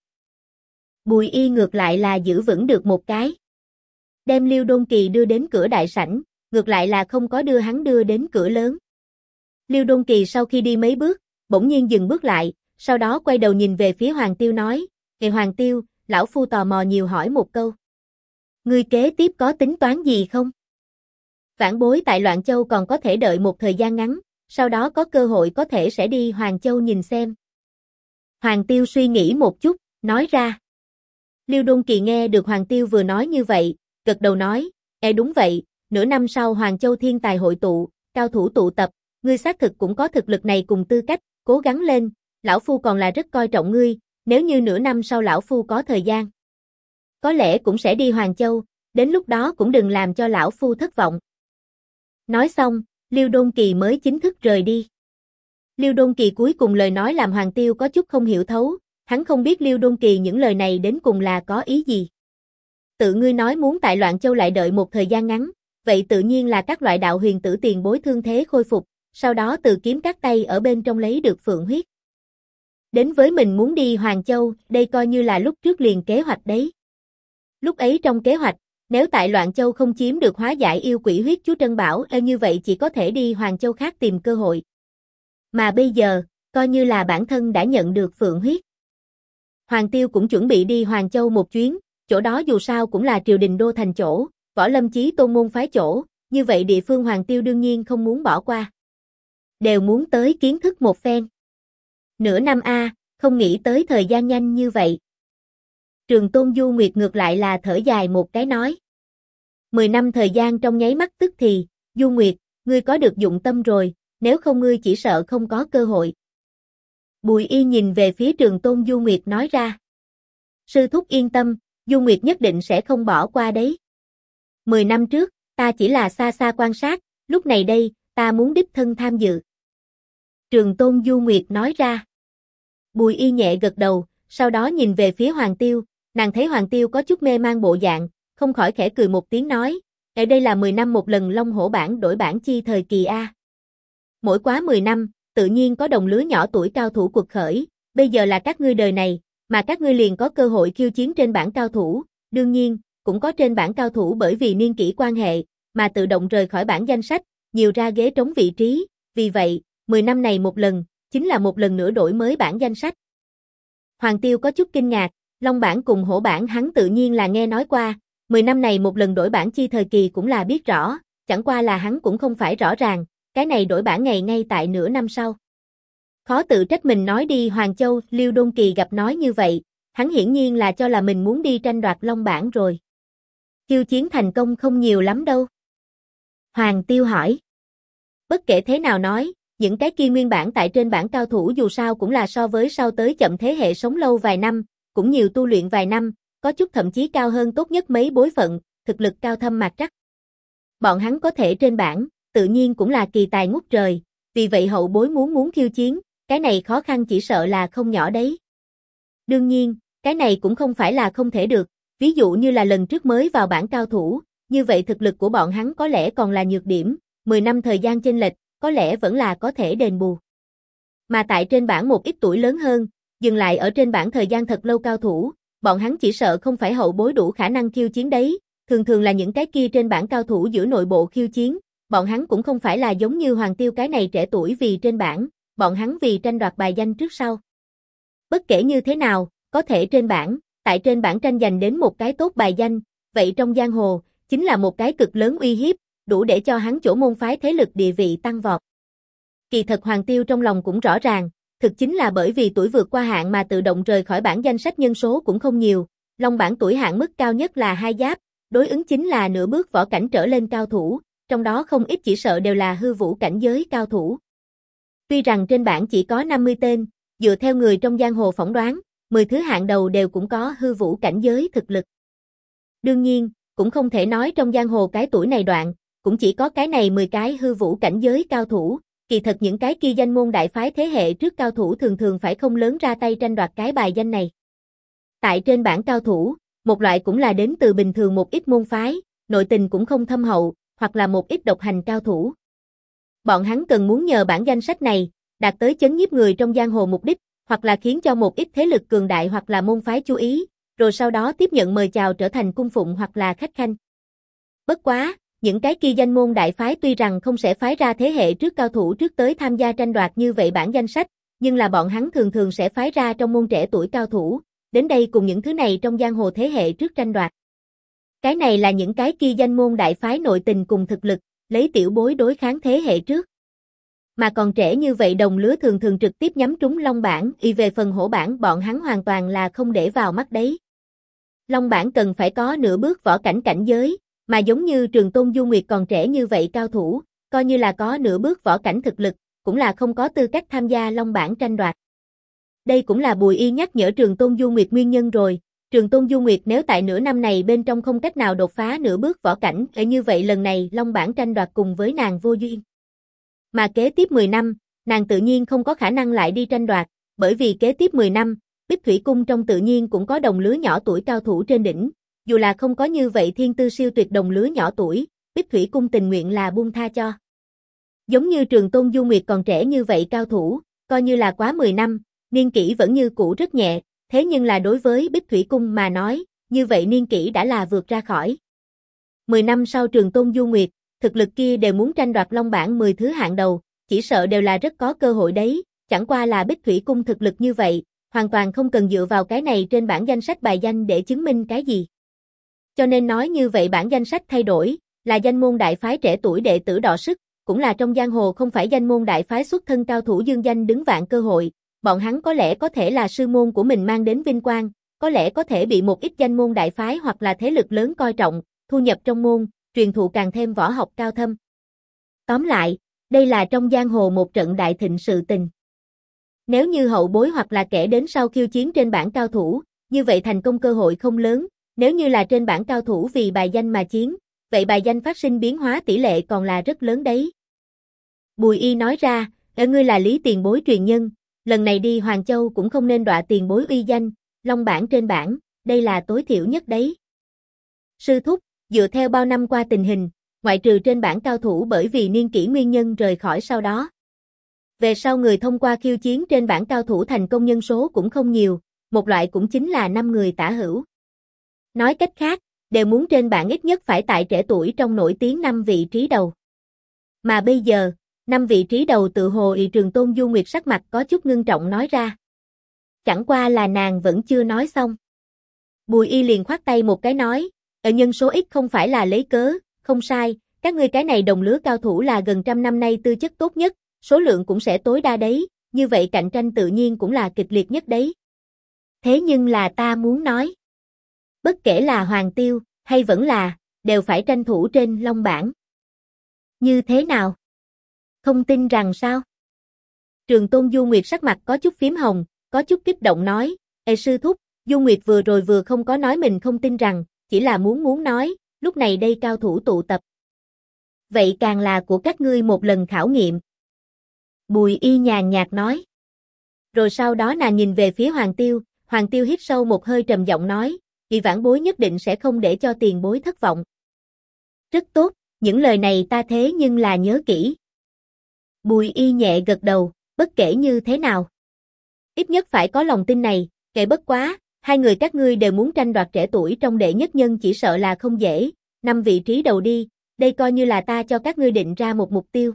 Bùi Y ngược lại là giữ vững được một cái. Đem Liêu Đôn Kỳ đưa đến cửa đại sảnh, ngược lại là không có đưa hắn đưa đến cửa lớn. Liêu Đôn Kỳ sau khi đi mấy bước, bỗng nhiên dừng bước lại, sau đó quay đầu nhìn về phía Hoàng Tiêu nói, Hoàng Tiêu, lão phu tò mò nhiều hỏi một câu. Ngươi kế tiếp có tính toán gì không? Vãn bối tại Loạn Châu còn có thể đợi một thời gian ngắn, sau đó có cơ hội có thể sẽ đi Hoàng Châu nhìn xem. Hoàng Tiêu suy nghĩ một chút, nói ra. Liêu Đôn Kỳ nghe được Hoàng Tiêu vừa nói như vậy, gật đầu nói, đúng vậy, nửa năm sau Hoàng Châu thiên tài hội tụ, cao thủ tụ tập, ngươi xác thực cũng có thực lực này cùng tư cách, cố gắng lên, lão phu còn là rất coi trọng ngươi, nếu như nửa năm sau lão phu có thời gian. Có lẽ cũng sẽ đi Hoàng Châu, đến lúc đó cũng đừng làm cho lão phu thất vọng. Nói xong, Liêu Đôn Kỳ mới chính thức rời đi. Liêu Đôn Kỳ cuối cùng lời nói làm Hoàng Tiêu có chút không hiểu thấu, hắn không biết Liêu Đôn Kỳ những lời này đến cùng là có ý gì. Tự ngươi nói muốn tại Loạn Châu lại đợi một thời gian ngắn, vậy tự nhiên là các loại đạo huyền tử tiền bối thương thế khôi phục, sau đó từ kiếm các tay ở bên trong lấy được phượng huyết. Đến với mình muốn đi Hoàng Châu, đây coi như là lúc trước liền kế hoạch đấy. Lúc ấy trong kế hoạch, nếu tại Loạn Châu không chiếm được hóa giải yêu quỷ huyết chú Trân Bảo, như vậy chỉ có thể đi Hoàng Châu khác tìm cơ hội. Mà bây giờ, coi như là bản thân đã nhận được phượng huyết. Hoàng Tiêu cũng chuẩn bị đi Hoàng Châu một chuyến, chỗ đó dù sao cũng là triều đình đô thành chỗ, Võ Lâm Chí Tôn môn phái chỗ, như vậy địa phương Hoàng Tiêu đương nhiên không muốn bỏ qua. Đều muốn tới kiến thức một phen. Nửa năm không nghĩ tới thời gian nhanh như vậy. Trường Tôn Du Nguyệt ngược lại là thở dài một cái nói. 10 năm thời gian trong nháy mắt tức thì, Du Nguyệt, ngươi có được dụng tâm rồi, nếu không ngươi chỉ sợ không có cơ hội. Bùi Y nhìn về phía Trường Tôn Du Nguyệt nói ra. Sư thúc yên tâm, Du Nguyệt nhất định sẽ không bỏ qua đấy. 10 năm trước, ta chỉ là xa xa quan sát, lúc này đây, ta muốn đích thân tham dự. Trường Tôn Du Nguyệt nói ra. Bùi Y nhẹ gật đầu, sau đó nhìn về phía Hoàng Tiêu, nàng thấy Hoàng Tiêu có chút mê mang bộ dạng, không khỏi khẽ cười một tiếng nói, ở đây là 10 năm một lần Long Hổ bản đổi bản chi thời kỳ a. Mỗi quá 10 năm, tự nhiên có đồng lứa nhỏ tuổi cao thủ cuộc khởi, bây giờ là các ngươi đời này, mà các ngươi liền có cơ hội khiêu chiến trên bảng cao thủ, đương nhiên, cũng có trên bảng cao thủ bởi vì niên kỷ quan hệ, mà tự động rời khỏi bảng danh sách, nhiều ra ghế trống vị trí, vì vậy, 10 năm này một lần, chính là một lần nữa đổi mới bảng danh sách. Hoàng Tiêu có chút kinh ngạc, Long bản cùng Hổ bản hắn tự nhiên là nghe nói qua, 10 năm này một lần đổi bản chi thời kỳ cũng là biết rõ, chẳng qua là hắn cũng không phải rõ ràng, cái này đổi bản ngày ngay tại nửa năm sau. Khó tự trách mình nói đi Hoàng Châu, Liêu Đôn Kỳ gặp nói như vậy, hắn hiển nhiên là cho là mình muốn đi tranh đoạt Long bản rồi. Khiêu chiến thành công không nhiều lắm đâu. Hoàng Tiêu hỏi. Bất kể thế nào nói, những cái kia nguyên bản tại trên bảng cao thủ dù sao cũng là so với sau tới chậm thế hệ sống lâu vài năm, cũng nhiều tu luyện vài năm, có chút thậm chí cao hơn tốt nhất mấy bối phận, thực lực cao thâm mạc trắc. Bọn hắn có thể trên bảng, tự nhiên cũng là kỳ tài ngút trời, vì vậy hậu bối muốn khiêu chiến, cái này khó khăn chỉ sợ là không nhỏ đấy. Đương nhiên, cái này cũng không phải là không thể được, ví dụ như là lần trước mới vào bảng cao thủ, như vậy thực lực của bọn hắn có lẽ còn là nhược điểm, 10 năm thời gian chênh lệch, có lẽ vẫn là có thể đền bù. Mà tại trên bảng một ít tuổi lớn hơn, dừng lại ở trên bảng thời gian thật lâu cao thủ, bọn hắn chỉ sợ không phải hậu bối đủ khả năng khiêu chiến đấy, thường là những cái kia trên bảng cao thủ giữa nội bộ khiêu chiến, bọn hắn cũng không phải là giống như Hoàng Tiêu cái này trẻ tuổi vì trên bảng, bọn hắn vì tranh đoạt bài danh trước sau. Bất kể như thế nào, có thể trên bảng, tại trên bảng tranh giành đến một cái tốt bài danh, vậy trong giang hồ, chính là một cái cực lớn uy hiếp, đủ để cho hắn chỗ môn phái thế lực địa vị tăng vọt. Kỳ thật Hoàng Tiêu trong lòng cũng rõ ràng, thực chính là bởi vì tuổi vượt qua hạn mà tự động rời khỏi bảng danh sách nhân số cũng không nhiều, Long bảng tuổi hạn mức cao nhất là 2 giáp, đối ứng chính là nửa bước võ cảnh trở lên cao thủ, trong đó không ít chỉ sợ đều là hư vũ cảnh giới cao thủ. Tuy rằng trên bảng chỉ có 50 tên, dựa theo người trong giang hồ phỏng đoán, 10 thứ hạng đầu đều cũng có hư vũ cảnh giới thực lực. Đương nhiên, cũng không thể nói trong giang hồ cái tuổi này đoạn, cũng chỉ có cái này 10 cái hư vũ cảnh giới cao thủ, kỳ thật những cái kia danh môn đại phái thế hệ trước cao thủ thường phải không lớn ra tay tranh đoạt cái bài danh này. Tại trên bảng cao thủ, một loại cũng là đến từ bình thường một ít môn phái, nội tình cũng không thâm hậu, hoặc là một ít độc hành cao thủ. Bọn hắn cần muốn nhờ bảng danh sách này, đạt tới chấn nhiếp người trong giang hồ mục đích, hoặc là khiến cho một ít thế lực cường đại hoặc là môn phái chú ý, rồi sau đó tiếp nhận mời chào trở thành cung phụng hoặc là khách khanh. Bất quá, những cái kia danh môn đại phái tuy rằng không sẽ phái ra thế hệ trước cao thủ trước tới tham gia tranh đoạt như vậy bảng danh sách, nhưng là bọn hắn thường sẽ phái ra trong môn trẻ tuổi cao thủ, đến đây cùng những thứ này trong giang hồ thế hệ trước tranh đoạt. Cái này là những cái kia danh môn đại phái nội tình cùng thực lực, lấy tiểu bối đối kháng thế hệ trước. Mà còn trẻ như vậy đồng lứa thường thường trực tiếp nhắm trúng Long Bản, y về phần Hổ Bản bọn hắn hoàn toàn là không để vào mắt đấy. Long Bản cần phải có nửa bước võ cảnh cảnh giới, mà giống như Trường Tôn Du Nguyệt còn trẻ như vậy cao thủ, coi như là có nửa bước võ cảnh thực lực, cũng là không có tư cách tham gia Long Bản tranh đoạt. Đây cũng là Bùi Y nhắc nhở Trường Tôn Du Nguyệt nguyên nhân rồi. Trường Tôn Du Nguyệt nếu tại nửa năm này bên trong không cách nào đột phá nửa bước võ cảnh, như vậy lần này Long Bản tranh đoạt cùng với nàng vô duyên. Mà kế tiếp 10 năm, nàng tự nhiên không có khả năng lại đi tranh đoạt, bởi vì kế tiếp 10 năm, Bích Thủy Cung trong tự nhiên cũng có đồng lứa nhỏ tuổi cao thủ trên đỉnh, dù là không có như vậy thiên tư siêu tuyệt đồng lứa nhỏ tuổi, Bích Thủy Cung tình nguyện là buông tha cho. Giống như Trường Tôn Du Nguyệt còn trẻ như vậy cao thủ, coi như là quá 10 năm, niên kỷ vẫn như cũ rất nhẹ, thế nhưng là đối với Bích Thủy Cung mà nói, như vậy niên kỷ đã là vượt ra khỏi. 10 năm sau Trường Tôn Du Nguyệt, thực lực kia đều muốn tranh đoạt Long Bản 10 thứ hạng đầu, chỉ sợ đều là rất có cơ hội đấy, chẳng qua là Bích Thủy Cung thực lực như vậy, hoàn toàn không cần dựa vào cái này trên bảng danh sách bài danh để chứng minh cái gì. Cho nên nói như vậy bảng danh sách thay đổi, là danh môn đại phái trẻ tuổi đệ tử đọ sức, cũng là trong giang hồ không phải danh môn đại phái xuất thân cao thủ dương danh đứng vạn cơ hội, bọn hắn có lẽ có thể là sư môn của mình mang đến vinh quang, có lẽ có thể bị một ít danh môn đại phái hoặc là thế lực lớn coi trọng, thu nhập trong môn, truyền thụ càng thêm võ học cao thâm. Tóm lại, đây là trong giang hồ một trận đại thịnh sự tình. Nếu như hậu bối hoặc là kẻ đến sau khiêu chiến trên bảng cao thủ, như vậy thành công cơ hội không lớn, nếu như là trên bảng cao thủ vì bài danh mà chiến, vậy bài danh phát sinh biến hóa tỷ lệ còn là rất lớn đấy. Bùi Y nói ra, ngươi là Lý tiền bối truyền nhân, lần này đi Hoàng Châu cũng không nên đọa tiền bối uy danh, Long Bản trên bảng, đây là tối thiểu nhất đấy. Sư thúc, dựa theo bao năm qua tình hình, ngoại trừ trên bảng cao thủ bởi vì niên kỷ nguyên nhân rời khỏi sau đó. Về sau người thông qua khiêu chiến trên bảng cao thủ thành công nhân số cũng không nhiều, một loại cũng chính là 5 người tả hữu. Nói cách khác, đều muốn trên bảng ít nhất phải tại trẻ tuổi trong nổi tiếng 5 vị trí đầu. Mà bây giờ, 5 vị trí đầu tự hồ y Trường Tôn Du Nguyệt sắc mặt có chút ngưng trọng nói ra. Chẳng qua là nàng vẫn chưa nói xong. Bùi Y liền khoát tay một cái nói, ở nhân số ít không phải là lấy cớ, không sai, các ngươi cái này đồng lứa cao thủ là gần trăm năm nay tư chất tốt nhất, số lượng cũng sẽ tối đa đấy, như vậy cạnh tranh tự nhiên cũng là kịch liệt nhất đấy. Thế nhưng là ta muốn nói, bất kể là Hoàng Tiêu, hay vẫn là, đều phải tranh thủ trên Long Bản. Như thế nào? Không tin rằng sao? Trường Tôn Du Nguyệt sắc mặt có chút phím hồng, có chút kích động nói, ê sư thúc, Du Nguyệt vừa rồi vừa không có nói mình không tin rằng, chỉ là muốn nói, lúc này đây cao thủ tụ tập. Vậy càng là của các ngươi một lần khảo nghiệm. Bùi Y nhàn nhạt nói. Rồi sau đó nàng nhìn về phía Hoàng Tiêu hít sâu một hơi trầm giọng nói, vị vãn bối nhất định sẽ không để cho tiền bối thất vọng. Rất tốt, những lời này ta thế nhưng là nhớ kỹ. Bùi Y nhẹ gật đầu, bất kể như thế nào. Ít nhất phải có lòng tin này, kệ bất quá, hai người các ngươi đều muốn tranh đoạt trẻ tuổi trong đệ nhất nhân chỉ sợ là không dễ, 5 vị trí đầu đi, đây coi như là ta cho các ngươi định ra một mục tiêu.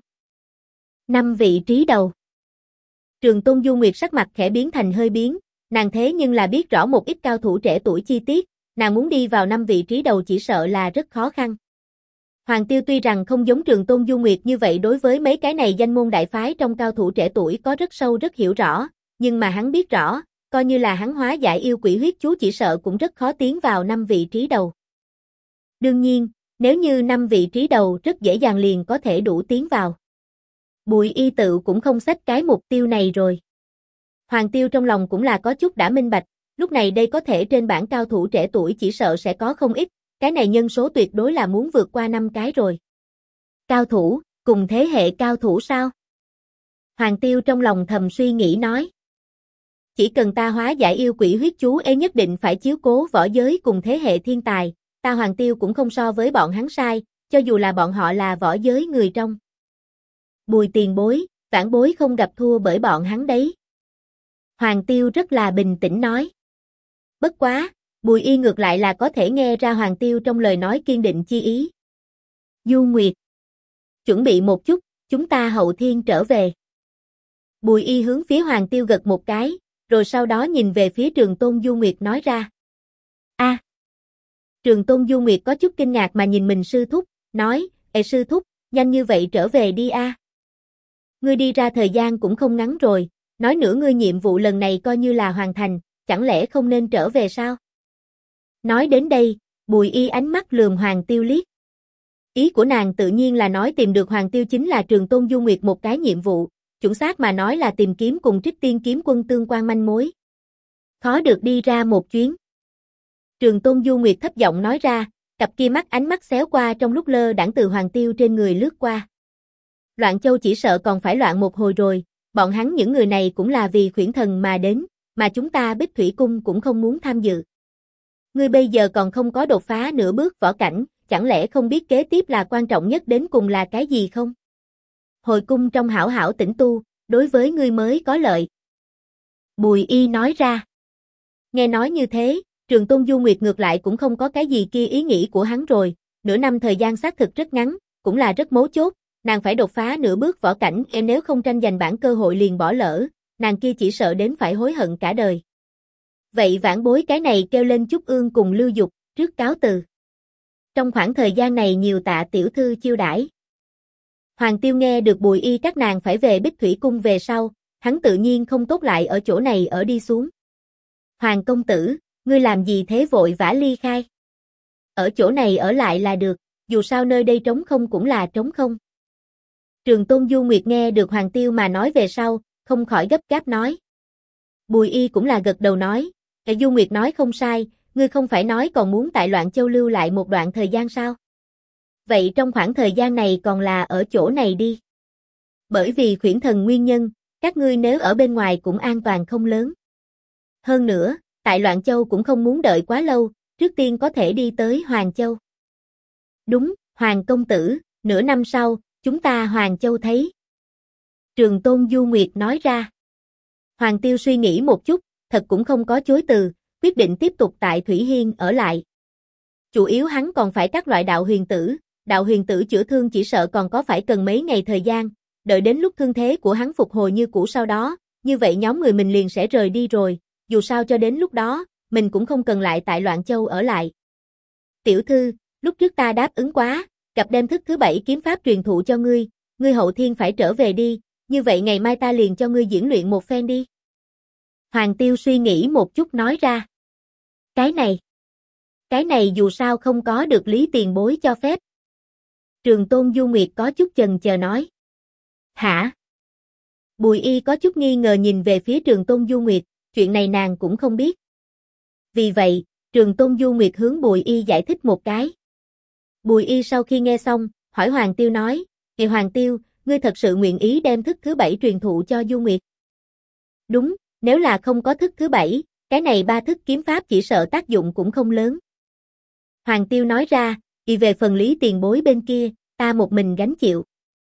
5 vị trí đầu. Trường Tôn Du Nguyệt sắc mặt khẽ biến thành hơi biến, nàng thế nhưng là biết rõ một ít cao thủ trẻ tuổi chi tiết, nàng muốn đi vào 5 vị trí đầu chỉ sợ là rất khó khăn. Hoàng Tiêu tuy rằng không giống Trường Tôn Du Nguyệt như vậy đối với mấy cái này danh môn đại phái trong cao thủ trẻ tuổi có rất sâu rất hiểu rõ, nhưng mà hắn biết rõ, coi như là hắn hóa giải yêu quỷ huyết chú chỉ sợ cũng rất khó tiến vào 5 vị trí đầu. Đương nhiên, nếu như 5 vị trí đầu rất dễ dàng liền có thể đủ tiến vào. Bùi Y tự cũng không xách cái mục tiêu này rồi. Hoàng Tiêu trong lòng cũng là có chút đã minh bạch, lúc này đây có thể trên bảng cao thủ trẻ tuổi chỉ sợ sẽ có không ít, cái này nhân số tuyệt đối là muốn vượt qua 5 cái rồi. Cao thủ, cùng thế hệ cao thủ sao? Hoàng Tiêu trong lòng thầm suy nghĩ nói. Chỉ cần ta hóa giải yêu quỷ huyết chú nhất định phải chiếu cố võ giới cùng thế hệ thiên tài, ta Hoàng Tiêu cũng không so với bọn hắn sai, cho dù là bọn họ là võ giới người trong. Bùi tiền bối, vãn bối không gặp thua bởi bọn hắn đấy. Hoàng Tiêu rất là bình tĩnh nói. Bất quá, Bùi Y ngược lại là có thể nghe ra Hoàng Tiêu trong lời nói kiên định chi ý. Du Nguyệt, chuẩn bị một chút, chúng ta hậu thiên trở về. Bùi Y hướng phía Hoàng Tiêu gật một cái, rồi sau đó nhìn về phía Trường Tôn Du Nguyệt nói ra. A. Trường Tôn Du Nguyệt có chút kinh ngạc mà nhìn mình sư thúc, nói, ê sư thúc, nhanh như vậy trở về đi a. Ngươi đi ra thời gian cũng không ngắn rồi, nói nữa ngươi nhiệm vụ lần này coi như là hoàn thành, chẳng lẽ không nên trở về sao? Nói đến đây, Bùi Y ánh mắt lườm Hoàng Tiêu liếc. Ý của nàng tự nhiên là nói tìm được Hoàng Tiêu chính là Trường Tôn Du Nguyệt một cái nhiệm vụ, chuẩn xác mà nói là tìm kiếm cùng Trích Tiên kiếm quân tương quan manh mối. Khó được đi ra một chuyến. Trường Tôn Du Nguyệt thấp giọng nói ra, cặp kia mắt ánh mắt xéo qua trong lúc lơ đãng từ Hoàng Tiêu trên người lướt qua. Loạn Châu chỉ sợ còn phải loạn một hồi rồi, bọn hắn những người này cũng là vì Khuyển Thần mà đến, mà chúng ta Bích Thủy Cung cũng không muốn tham dự. Ngươi bây giờ còn không có đột phá nửa bước võ cảnh, chẳng lẽ không biết kế tiếp là quan trọng nhất đến cùng là cái gì không? Hồi cung trong hảo hảo tĩnh tu, đối với ngươi mới có lợi. Bùi Y nói ra. Nghe nói như thế, Trường Tôn Du Nguyệt ngược lại cũng không có cái gì kia ý nghĩ của hắn rồi, nửa năm thời gian xác thực rất ngắn, cũng là rất mấu chốt, nàng phải đột phá nửa bước võ cảnh, nếu không tranh giành bản cơ hội liền bỏ lỡ, nàng kia chỉ sợ đến phải hối hận cả đời. Vậy vãn bối cái này kêu lên Trúc Ương cùng Lưu Dục, trước cáo từ. Trong khoảng thời gian này nhiều tạ tiểu thư chiêu đãi. Hoàng Tiêu nghe được Bùi Y các nàng phải về Bích Thủy Cung về sau, hắn tự nhiên không tốt lại ở chỗ này ở đi xuống. Hoàng công tử, ngươi làm gì thế vội vã ly khai? Ở chỗ này ở lại là được, dù sao nơi đây trống không cũng là trống không. Trường Tôn Du Nguyệt nghe được Hoàng Tiêu mà nói về sau, không khỏi gấp gáp nói. Bùi Y cũng là gật đầu nói, Du Nguyệt nói không sai, ngươi không phải nói còn muốn tại Loạn Châu lưu lại một đoạn thời gian sao? Vậy trong khoảng thời gian này còn là ở chỗ này đi. Bởi vì Khuyển Thần nguyên nhân, các ngươi nếu ở bên ngoài cũng an toàn không lớn. Hơn nữa, tại Loạn Châu cũng không muốn đợi quá lâu, trước tiên có thể đi tới Hoàng Châu. Đúng, Hoàng công tử, nửa năm sau, chúng ta Hoàng Châu thấy. Trường Tôn Du Nguyệt nói ra. Hoàng Tiêu suy nghĩ một chút, thật cũng không có chối từ, quyết định tiếp tục tại Thủy Hiên ở lại. Chủ yếu hắn còn phải các loại đạo huyền tử chữa thương chỉ sợ còn có phải cần mấy ngày thời gian, đợi đến lúc thương thế của hắn phục hồi như cũ sau đó, như vậy nhóm người mình liền sẽ rời đi rồi, dù sao cho đến lúc đó, mình cũng không cần lại tại Loạn Châu ở lại. Tiểu thư, lúc trước ta đáp ứng quá, cặp đem thức thứ 7 kiếm pháp truyền thụ cho ngươi, ngươi hậu thiên phải trở về đi, như vậy ngày mai ta liền cho ngươi diễn luyện một phen đi. Hoàng Tiêu suy nghĩ một chút nói ra. Cái này dù sao không có được Lý tiền bối cho phép. Trường Tôn Du Nguyệt có chút chần chờ nói. Hả? Bùi Y có chút nghi ngờ nhìn về phía Trường Tôn Du Nguyệt, chuyện này nàng cũng không biết. Vì vậy, Trường Tôn Du Nguyệt hướng Bùi Y giải thích một cái. Bùi Y sau khi nghe xong, hỏi Hoàng Tiêu nói, Kìa Hoàng Tiêu, ngươi thật sự nguyện ý đem thức thứ 7 truyền thụ cho Du Nguyệt? Đúng, nếu là không có thức thứ 7, cái này 3 thức kiếm pháp chỉ sợ tác dụng cũng không lớn. Hoàng Tiêu nói ra, về phần Lý tiền bối bên kia, ta một mình gánh chịu.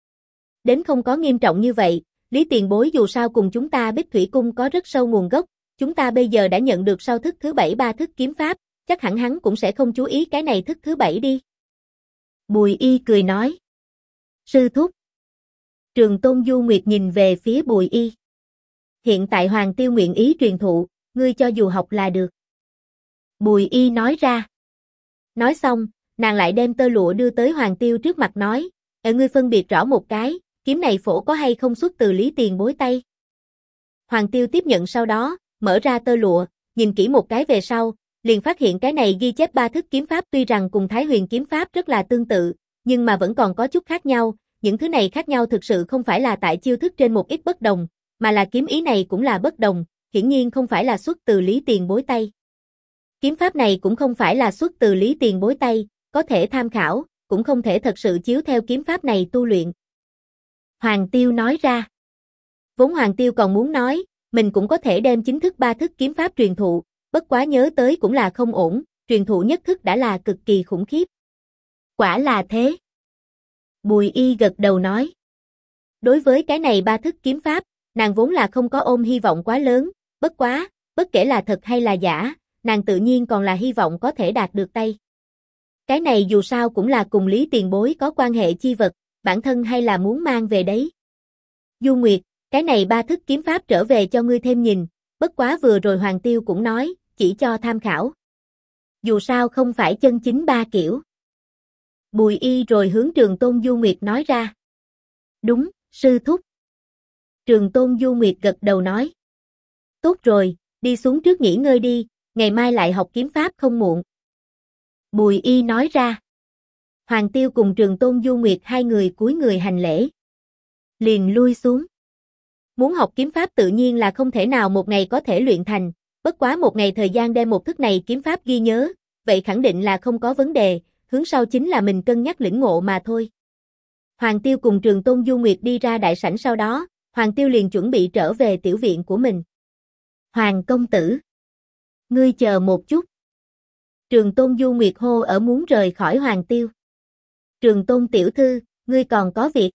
Đến không có nghiêm trọng như vậy, Lý tiền bối dù sao cùng chúng ta Bích Thủy Cung có rất sâu nguồn gốc, chúng ta bây giờ đã nhận được sau thức thứ 7 3 thức kiếm pháp, chắc hẳn hắn cũng sẽ không chú ý cái này thức thứ 7 đi. Bùi Y cười nói. Sư thúc. Trường Tôn Du Nguyệt nhìn về phía Bùi Y. Hiện tại Hoàng Tiêu nguyện ý truyền thụ, ngươi cho dù học là được. Bùi Y nói ra. Nói xong, nàng lại đem tơ lụa đưa tới Hoàng Tiêu trước mặt nói, ngươi phân biệt rõ một cái, kiếm này phổ có hay không xuất từ Lý tiền bối tay. Hoàng Tiêu tiếp nhận sau đó, mở ra tơ lụa, nhìn kỹ một cái về sau, liền phát hiện cái này ghi chép 3 thức kiếm pháp tuy rằng cùng Thái Huyền kiếm pháp rất là tương tự, nhưng mà vẫn còn có chút khác nhau, những thứ này khác nhau thực sự không phải là tại chiêu thức trên một ít bất đồng, mà là kiếm ý này cũng là bất đồng, hiển nhiên không phải là xuất từ Lý tiền bối tay. Kiếm pháp này cũng không phải là xuất từ Lý tiền bối tay, có thể tham khảo, cũng không thể thật sự chiếu theo kiếm pháp này tu luyện. Hoàng Tiêu nói ra. Vốn Hoàng Tiêu còn muốn nói, mình cũng có thể đem chính thức 3 thức kiếm pháp truyền thụ, bất quá nhớ tới cũng là không ổn, truyền thụ nhất thức đã là cực kỳ khủng khiếp. Quả là thế. Bùi Y gật đầu nói. Đối với cái này 3 thức kiếm pháp, nàng vốn là không có ôm hy vọng quá lớn, bất quá, bất kể là thật hay là giả, nàng tự nhiên còn là hy vọng có thể đạt được tay. Cái này dù sao cũng là cùng Lý tiền bối có quan hệ chi vật, bản thân hay là muốn mang về đấy. Du Nguyệt, cái này 3 thức kiếm pháp trở về cho ngươi thêm nhìn, bất quá vừa rồi Hoàng Tiêu cũng nói, chỉ cho tham khảo. Dù sao không phải chân chính 3 kiểu. Bùi Y rồi hướng Trường Tôn Du Nguyệt nói ra. Đúng, sư thúc. Trường Tôn Du Nguyệt gật đầu nói. Tốt rồi, đi xuống trước nghỉ ngơi đi, ngày mai lại học kiếm pháp không muộn. Bùi Y nói ra. Hoàng Tiêu cùng Trường Tôn Du Nguyệt hai người cúi người hành lễ. Liền lui xuống. Muốn học kiếm pháp tự nhiên là không thể nào một ngày có thể luyện thành, bất quá một ngày thời gian đem một thức này kiếm pháp ghi nhớ, vậy khẳng định là không có vấn đề, hướng sau chính là mình cân nhắc lĩnh ngộ mà thôi. Hoàng Tiêu cùng Trường Tôn Du Nguyệt đi ra đại sảnh sau đó, Hoàng Tiêu liền chuẩn bị trở về tiểu viện của mình. Hoàng công tử, ngươi chờ một chút. Trường Tôn Du Nguyệt hô ở muốn rời khỏi Hoàng Tiêu. Trường Tôn tiểu thư, ngươi còn có việc.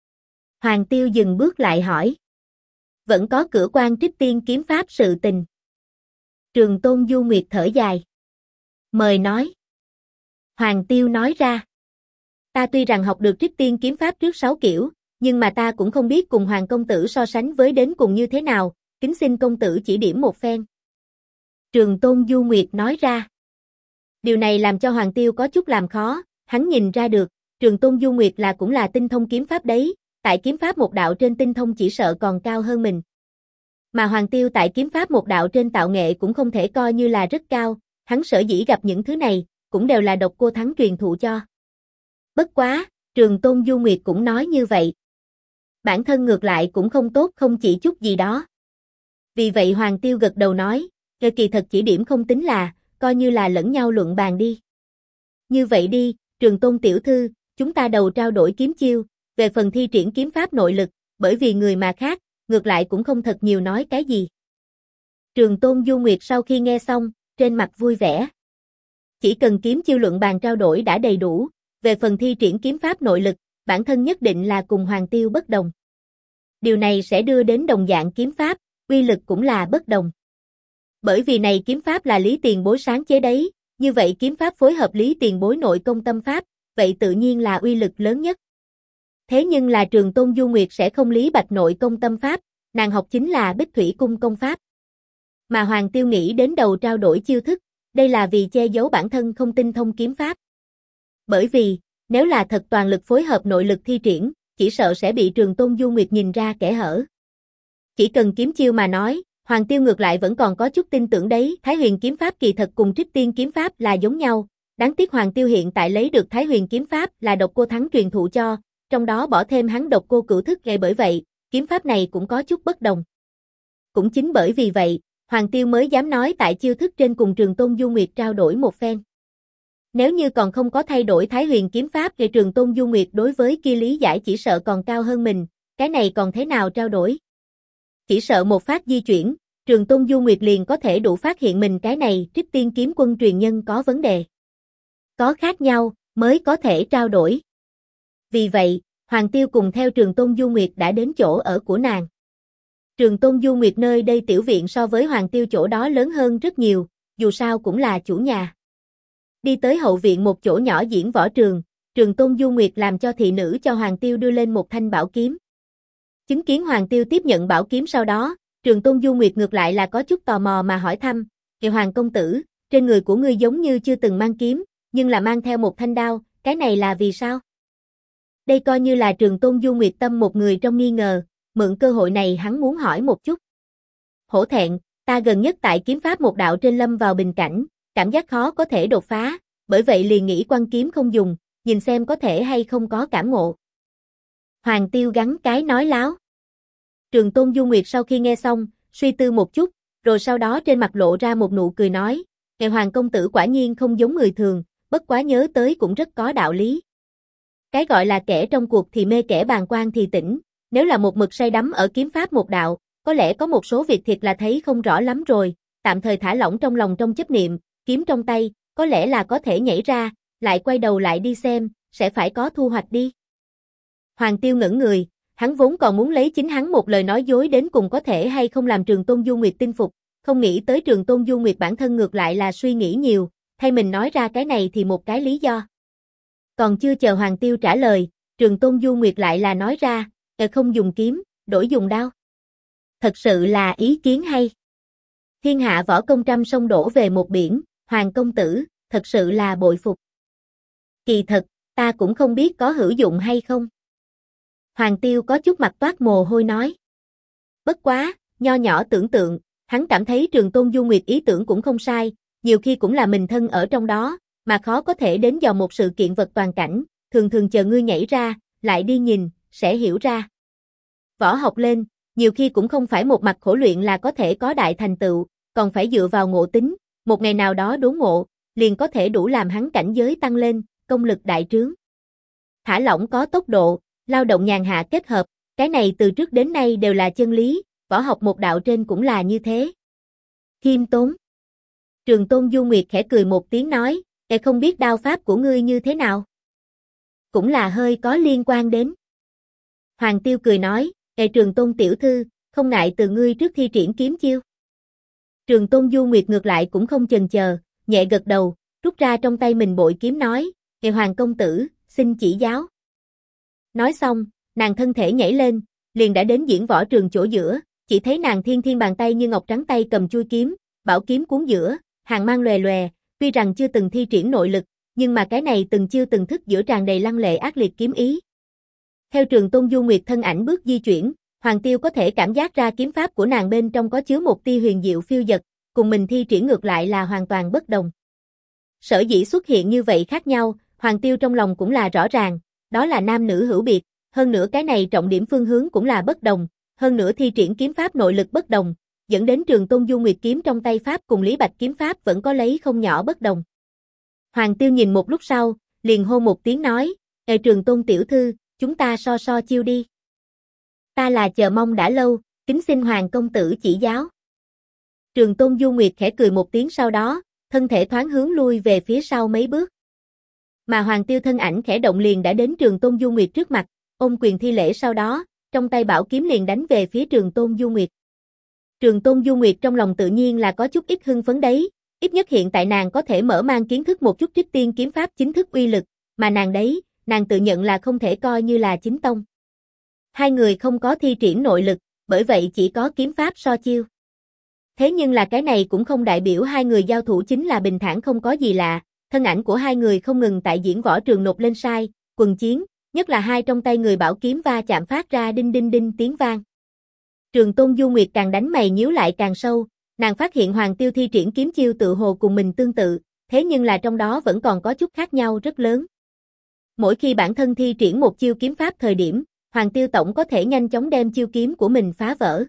Hoàng Tiêu dừng bước lại hỏi. Vẫn có cửa quan Trích Tiên kiếm pháp sự tình. Trường Tôn Du Nguyệt thở dài. Mời nói. Hoàng Tiêu nói ra. Ta tuy rằng học được Trích Tiên kiếm pháp trước 6 kiểu, nhưng mà ta cũng không biết cùng Hoàng công tử so sánh với đến cùng như thế nào, kính xin công tử chỉ điểm một phen. Trường Tôn Du Nguyệt nói ra. Điều này làm cho Hoàng Tiêu có chút làm khó, hắn nhìn ra được, Trường Tôn Du Nguyệt là cũng là tinh thông kiếm pháp đấy, tại kiếm pháp một đạo trên tinh thông chỉ sợ còn cao hơn mình. Mà Hoàng Tiêu tại kiếm pháp một đạo trên tạo nghệ cũng không thể coi như là rất cao, hắn sở dĩ gặp những thứ này, cũng đều là Độc Cô Thắng truyền thụ cho. Bất quá, Trường Tôn Du Nguyệt cũng nói như vậy. Bản thân ngược lại cũng không tốt không chỉ chút gì đó. Vì vậy Hoàng Tiêu gật đầu nói, kỳ thật chỉ điểm không tính là, coi như là lẫn nhau luận bàn đi. Như vậy đi, Trường Tôn tiểu thư, chúng ta đầu trao đổi kiếm chiêu, về phần thi triển kiếm pháp nội lực, bởi vì người mà khác, ngược lại cũng không thật nhiều nói cái gì. Trường Tôn Du Nguyệt sau khi nghe xong, trên mặt vui vẻ. Chỉ cần kiếm chiêu luận bàn trao đổi đã đầy đủ, về phần thi triển kiếm pháp nội lực, bản thân nhất định là cùng Hoàng Tiêu bất đồng. Điều này sẽ đưa đến đồng dạng kiếm pháp, uy lực cũng là bất đồng. Bởi vì này kiếm pháp là Lý Tiền Bối sáng chế đấy, như vậy kiếm pháp phối hợp Lý Tiền Bối nội công tâm pháp, vậy tự nhiên là uy lực lớn nhất. Thế nhưng là Trường Tôn Du Nguyệt sẽ không Lý Bạch nội công tâm pháp, nàng học chính là Bích Thủy cung công pháp. Mà Hoàng Tiêu nghĩ đến đầu trao đổi chiêu thức, đây là vì che giấu bản thân không tinh thông kiếm pháp. Bởi vì, nếu là thật toàn lực phối hợp nội lực thi triển, chỉ sợ sẽ bị Trường Tôn Du Nguyệt nhìn ra kẽ hở. Chỉ cần kiếm chiêu mà nói, Hoàng Tiêu ngược lại vẫn còn có chút tin tưởng đấy, Thái Huyền kiếm pháp kỳ thật cùng Trích Tiên kiếm pháp là giống nhau, đáng tiếc Hoàng Tiêu hiện tại lấy được Thái Huyền kiếm pháp là Độc Cô Thắng truyền thụ cho, trong đó bỏ thêm hắn Độc Cô Cửu thức ngay bởi vậy, kiếm pháp này cũng có chút bất đồng. Cũng chính bởi vì vậy, Hoàng Tiêu mới dám nói tại chiêu thức trên cùng Trường Tôn Du Nguyệt trao đổi một phen. Nếu như còn không có thay đổi Thái Huyền kiếm pháp thì Trường Tôn Du Nguyệt đối với kia lý giải chỉ sợ còn cao hơn mình, cái này còn thế nào trao đổi? Chỉ sợ một phát di chuyển, Trường Tôn Du Nguyệt liền có thể đủ phát hiện mình cái này Trích Tiên kiếm quân truyền nhân có vấn đề. Có khác nhau, mới có thể trao đổi. Vì vậy, Hoàng Tiêu cùng theo Trường Tôn Du Nguyệt đã đến chỗ ở của nàng. Trường Tôn Du Nguyệt nơi đây tiểu viện so với Hoàng Tiêu chỗ đó lớn hơn rất nhiều, dù sao cũng là chủ nhà. Đi tới hậu viện một chỗ nhỏ diễn võ trường, Trường Tôn Du Nguyệt làm cho thị nữ cho Hoàng Tiêu đưa lên một thanh bảo kiếm. Chứng kiến Hoàng Tiêu tiếp nhận bảo kiếm sau đó, Trường Tôn Du Nguyệt ngược lại là có chút tò mò mà hỏi thăm, Hoàng công tử, trên người của ngươi giống như chưa từng mang kiếm, nhưng là mang theo một thanh đao, cái này là vì sao? Đây coi như là Trường Tôn Du Nguyệt tâm một người trong nghi ngờ, mượn cơ hội này hắn muốn hỏi một chút. Hổ thẹn, ta gần nhất tại kiếm pháp một đạo trên lâm vào bình cảnh, cảm giác khó có thể đột phá, bởi vậy liền nghĩ quăng kiếm không dùng, nhìn xem có thể hay không có cảm ngộ. Hoàng Tiêu gắn cái nói láo. Trường Tôn Du Nguyệt sau khi nghe xong, suy tư một chút, rồi sau đó trên mặt lộ ra một nụ cười nói, Hoàng công tử quả nhiên không giống người thường, bất quá nhớ tới cũng rất có đạo lý. Cái gọi là kẻ trong cuộc thì mê kẻ bàng quan thì tỉnh, nếu là một mực say đắm ở kiếm pháp một đạo, có lẽ có một số việc thiệt là thấy không rõ lắm rồi, tạm thời thả lỏng trong lòng trong chấp niệm, kiếm trong tay, có lẽ là có thể nhảy ra, lại quay đầu lại đi xem, sẽ phải có thu hoạch đi. Hoàng Tiêu ngẩn người, hắn vốn còn muốn lấy chính hắn một lời nói dối đến cùng có thể hay không làm Trường Tôn Du Nguyệt tin phục, không nghĩ tới Trường Tôn Du Nguyệt bản thân ngược lại là suy nghĩ nhiều, thay mình nói ra cái này thì một cái lý do. Còn chưa chờ Hoàng Tiêu trả lời, Trường Tôn Du Nguyệt lại là nói ra, không dùng kiếm, đổi dùng đao. Thật sự là ý kiến hay. Thiên hạ võ công trăm sông đổ về một biển, Hoàng công tử, thật sự là bội phục. Kỳ thật, ta cũng không biết có hữu dụng hay không. Hoàng Tiêu có chút mặt toát mồ hôi nói. Bất quá, nho nhỏ tưởng tượng, hắn cảm thấy Trường Tôn Du Nguyệt ý tưởng cũng không sai, nhiều khi cũng là mình thân ở trong đó, mà khó có thể đến dò một sự kiện vật toàn cảnh, thường thường chờ ngươi nhảy ra, lại đi nhìn, sẽ hiểu ra. Võ học lên, nhiều khi cũng không phải một mặt khổ luyện là có thể có đại thành tựu, còn phải dựa vào ngộ tính, một ngày nào đó đốn ngộ, liền có thể đủ làm hắn cảnh giới tăng lên, công lực đại trướng. Thả lỏng có tốc độ, lao động nhàn hạ kết hợp, cái này từ trước đến nay đều là chân lý, võ học một đạo trên cũng là như thế. Khiêm tốn. Trường Tôn Du Nguyệt khẽ cười một tiếng nói, không biết đao pháp của ngươi như thế nào? Cũng là hơi có liên quan đến. Hoàng Tiêu cười nói, Trường Tôn tiểu thư, không ngại từ ngươi trước thi triển kiếm chiêu. Trường Tôn Du Nguyệt ngược lại cũng không chần chờ, nhẹ gật đầu, rút ra trong tay mình bội kiếm nói, Hoàng công tử, xin chỉ giáo. Nói xong, nàng thân thể nhảy lên, liền đã đến diễn võ trường chỗ giữa, chỉ thấy nàng thiên thiên bàn tay như ngọc trắng tay cầm chuôi kiếm, bảo kiếm cuốn giữa, hàng mang lòe lòe, tuy rằng chưa từng thi triển nội lực, nhưng mà cái này từng chiêu từng thức giữa tràn đầy lăng lệ ác liệt kiếm ý. Theo Trường Tôn Du Nguyệt thân ảnh bước di chuyển, Hoàng Tiêu có thể cảm giác ra kiếm pháp của nàng bên trong có chứa một tia huyền diệu phiêu dật, cùng mình thi triển ngược lại là hoàn toàn bất đồng. Sở dĩ xuất hiện như vậy khác nhau, Hoàng Tiêu trong lòng cũng là rõ ràng, đó là nam nữ hữu biệt, hơn nữa cái này trọng điểm phương hướng cũng là bất đồng, hơn nữa thi triển kiếm pháp nội lực bất đồng, dẫn đến Trường Tôn Du Nguyệt kiếm trong tay pháp cùng Lý Bạch kiếm pháp vẫn có lấy không nhỏ bất đồng. Hoàng Tiêu nhìn một lúc sau, liền hô một tiếng nói, Trường Tôn tiểu thư, chúng ta so chiêu đi. Ta là chờ mong đã lâu, kính xin Hoàng công tử chỉ giáo. Trường Tôn Du Nguyệt khẽ cười một tiếng sau đó, thân thể thoáng hướng lui về phía sau mấy bước. Mà Hoàng Tiêu thân ảnh khẽ động liền đã đến Trường Tôn Du Nguyệt trước mặt, ôm quyền thi lễ sau đó, trong tay bảo kiếm liền đánh về phía Trường Tôn Du Nguyệt. Trường Tôn Du Nguyệt trong lòng tự nhiên là có chút ít hưng phấn đấy, ít nhất hiện tại nàng có thể mở mang kiến thức một chút Trích Tiên kiếm pháp chính thức uy lực, mà nàng đấy, nàng tự nhận là không thể coi như là chính tông. Hai người không có thi triển nội lực, bởi vậy chỉ có kiếm pháp so chiêu. Thế nhưng là cái này cũng không đại biểu hai người giao thủ chính là bình thản không có gì lạ, thân ảnh của hai người không ngừng tại diễn võ trường nộp lên sai, quần chiến, nhất là hai trong tay người bảo kiếm va chạm phát ra đinh đinh đinh tiếng vang. Trường Tôn Du Nguyệt càng đánh mày nhíu lại càng sâu, nàng phát hiện Hoàng Tiêu thi triển kiếm chiêu tự hồ cùng mình tương tự, thế nhưng là trong đó vẫn còn có chút khác nhau rất lớn. Mỗi khi bản thân thi triển một chiêu kiếm pháp thời điểm, Hoàng Tiêu tổng có thể nhanh chóng đem chiêu kiếm của mình phá vỡ.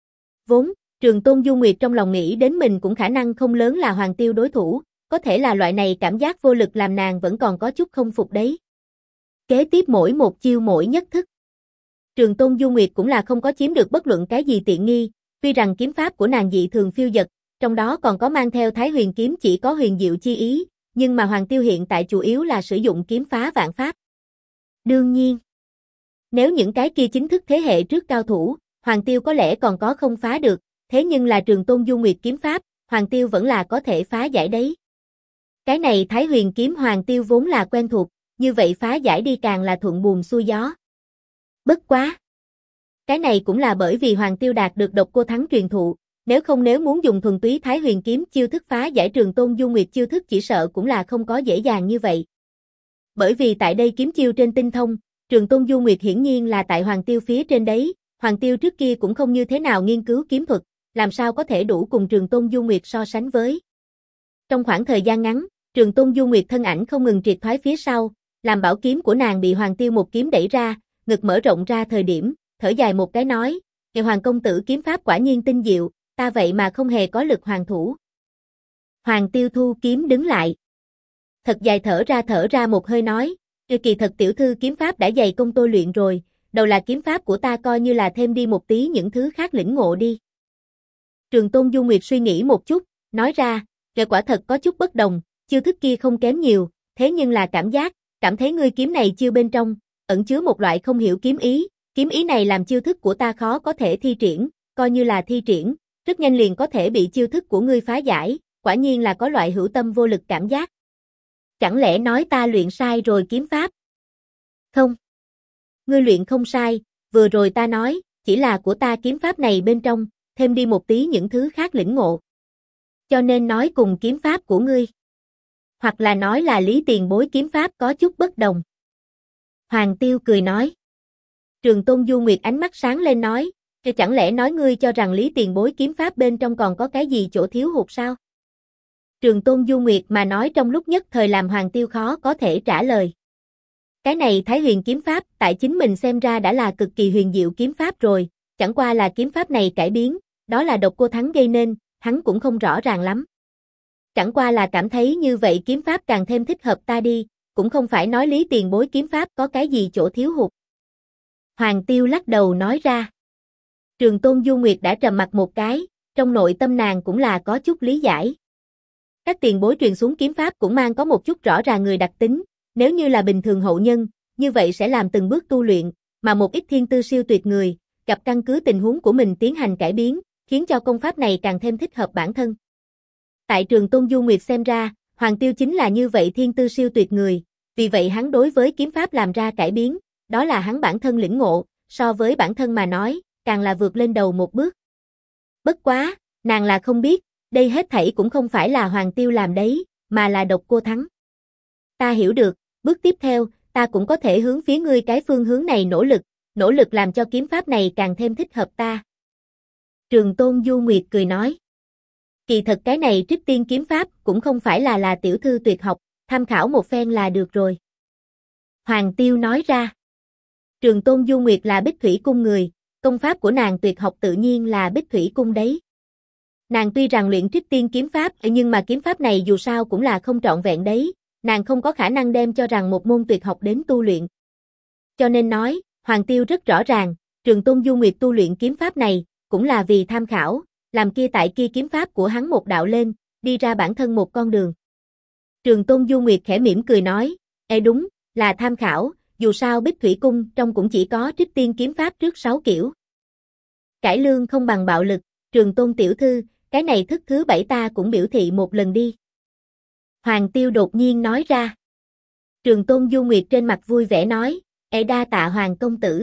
Vốn, Trường Tôn Du Nguyệt trong lòng nghĩ đến mình cũng khả năng không lớn là Hoàng Tiêu đối thủ, có thể là loại này cảm giác vô lực làm nàng vẫn còn có chút không phục đấy. Kế tiếp mỗi một chiêu mỗi nhất thức. Trường Tôn Du Nguyệt cũng là không có chiếm được bất luận cái gì tiện nghi, tuy rằng kiếm pháp của nàng dị thường phiêu dật, trong đó còn có mang theo Thái Huyền kiếm chỉ có huyền diệu chi ý, nhưng mà Hoàng Tiêu hiện tại chủ yếu là sử dụng kiếm phá vạn pháp. Đương nhiên, nếu những cái kia chính thức thế hệ trước cao thủ, Hoàng Tiêu có lẽ còn có không phá được, thế nhưng là Trường Tôn Du Nguyệt kiếm pháp, Hoàng Tiêu vẫn là có thể phá giải đấy. Cái này Thái Huyền kiếm Hoàng Tiêu vốn là quen thuộc, như vậy phá giải đi càng là thuận buồm xuôi gió. Bất quá. Cái này cũng là bởi vì Hoàng Tiêu đạt được Độc Cô Thắng truyền thụ, nếu muốn dùng thuần túy Thái Huyền kiếm chiêu thức phá giải Trường Tôn Du Nguyệt chiêu thức chỉ sợ cũng là không có dễ dàng như vậy. Bởi vì tại đây kiếm chiêu trên tinh thông, Trường Tôn Du Nguyệt hiển nhiên là tại Hoàng Tiêu phía trên đấy, Hoàng Tiêu trước kia cũng không như thế nào nghiên cứu kiếm thuật, làm sao có thể đủ cùng Trường Tôn Du Nguyệt so sánh với. Trong khoảng thời gian ngắn, Trường Tôn Du Nguyệt thân ảnh không ngừng triệt thoái phía sau, làm bảo kiếm của nàng bị Hoàng Tiêu một kiếm đẩy ra, ngực mở rộng ra thời điểm, thở dài một cái nói, Hoàng công tử kiếm pháp quả nhiên tinh diệu, ta vậy mà không hề có lực hoàn thủ. Hoàng Tiêu thu kiếm đứng lại. Thật dài thở ra một hơi nói, kỳ thật tiểu thư kiếm pháp đã dày công tôi luyện rồi, đầu là kiếm pháp của ta coi như là thêm đi một tí những thứ khác lĩnh ngộ đi. Trường Tôn Du Nguyệt suy nghĩ một chút, nói ra, quả thật có chút bất đồng, chiêu thức kia không kém nhiều, thế nhưng là cảm thấy ngươi kiếm này chiêu bên trong, ẩn chứa một loại không hiểu kiếm ý này làm chiêu thức của ta khó có thể thi triển, coi như là thi triển, rất nhanh liền có thể bị chiêu thức của ngươi phá giải, quả nhiên là có loại hữu tâm vô lực cảm giác. Chẳng lẽ nói ta luyện sai rồi kiếm pháp? Không. Ngươi luyện không sai, vừa rồi ta nói, chỉ là của ta kiếm pháp này bên trong, thêm đi một tí những thứ khác lĩnh ngộ. Cho nên nói cùng kiếm pháp của ngươi. Hoặc là nói là Lý tiền bối kiếm pháp có chút bất đồng. Hoàng Tiêu cười nói. Trường Tôn Du Nguyệt ánh mắt sáng lên nói, Chẳng lẽ nói ngươi cho rằng Lý tiền bối kiếm pháp bên trong còn có cái gì chỗ thiếu hụt sao? Trường Tôn Du Nguyệt mà nói trong lúc nhất thời làm Hoàng Tiêu khó có thể trả lời. Cái này Thái Huyền kiếm pháp, tại chính mình xem ra đã là cực kỳ huyền diệu kiếm pháp rồi, chẳng qua là kiếm pháp này cải biến, đó là Độc Cô Thắng gây nên, hắn cũng không rõ ràng lắm. Chẳng qua là cảm thấy như vậy kiếm pháp càng thêm thích hợp ta đi, cũng không phải nói Lý tiền bối kiếm pháp có cái gì chỗ thiếu hụt. Hoàng Tiêu lắc đầu nói ra. Trường Tôn Du Nguyệt đã trầm mặt một cái, trong nội tâm nàng cũng là có chút lý giải. Các tiền bối truyền xuống kiếm pháp cũng mang có một chút rõ ràng người đặc tính, nếu như là bình thường hậu nhân, như vậy sẽ làm từng bước tu luyện, mà một ít thiên tư siêu tuyệt người, gặp căn cứ tình huống của mình tiến hành cải biến, khiến cho công pháp này càng thêm thích hợp bản thân. Tại Trường Tôn Du Nguyệt xem ra, Hoàng Tiêu chính là như vậy thiên tư siêu tuyệt người, vì vậy hắn đối với kiếm pháp làm ra cải biến, đó là hắn bản thân lĩnh ngộ, so với bản thân mà nói, càng là vượt lên đầu một bước. Bất quá, nàng là không biết, đây hết thảy cũng không phải là Hoàng Tiêu làm đấy, mà là Độc Cô Thắng. Ta hiểu được, bước tiếp theo, ta cũng có thể hướng phía ngươi cái phương hướng này nỗ lực làm cho kiếm pháp này càng thêm thích hợp ta. Trường Tôn Du Nguyệt cười nói. Kỳ thật cái này Trích Tiên kiếm pháp cũng không phải là tiểu thư tuyệt học, tham khảo một phen là được rồi. Hoàng Tiêu nói ra. Trường Tôn Du Nguyệt là Bích Thủy Cung người, công pháp của nàng tuyệt học tự nhiên là Bích Thủy Cung đấy. Nàng tuy rằng luyện Trích Tiên kiếm pháp nhưng mà kiếm pháp này dù sao cũng là không trọn vẹn đấy, nàng không có khả năng đem cho rằng một môn tuyệt học đến tu luyện. Cho nên nói, Hoàng Tiêu rất rõ ràng, Trường Tôn Du Nguyệt tu luyện kiếm pháp này, cũng là vì tham khảo, làm kia tại kia kiếm pháp của hắn một đạo lên, đi ra bản thân một con đường. Trường Tôn Du Nguyệt khẽ mỉm cười nói, đúng, là tham khảo, dù sao Bích Thủy Cung trong cũng chỉ có Trích Tiên kiếm pháp trước 6 kiểu. Cải lương không bằng bạo lực, Trường Tôn tiểu thư, cái này thức thứ 7 ta cũng biểu thị một lần đi. Hoàng Tiêu đột nhiên nói ra. Trường Tôn Du Nguyệt trên mặt vui vẻ nói, đa tạ Hoàng công tử.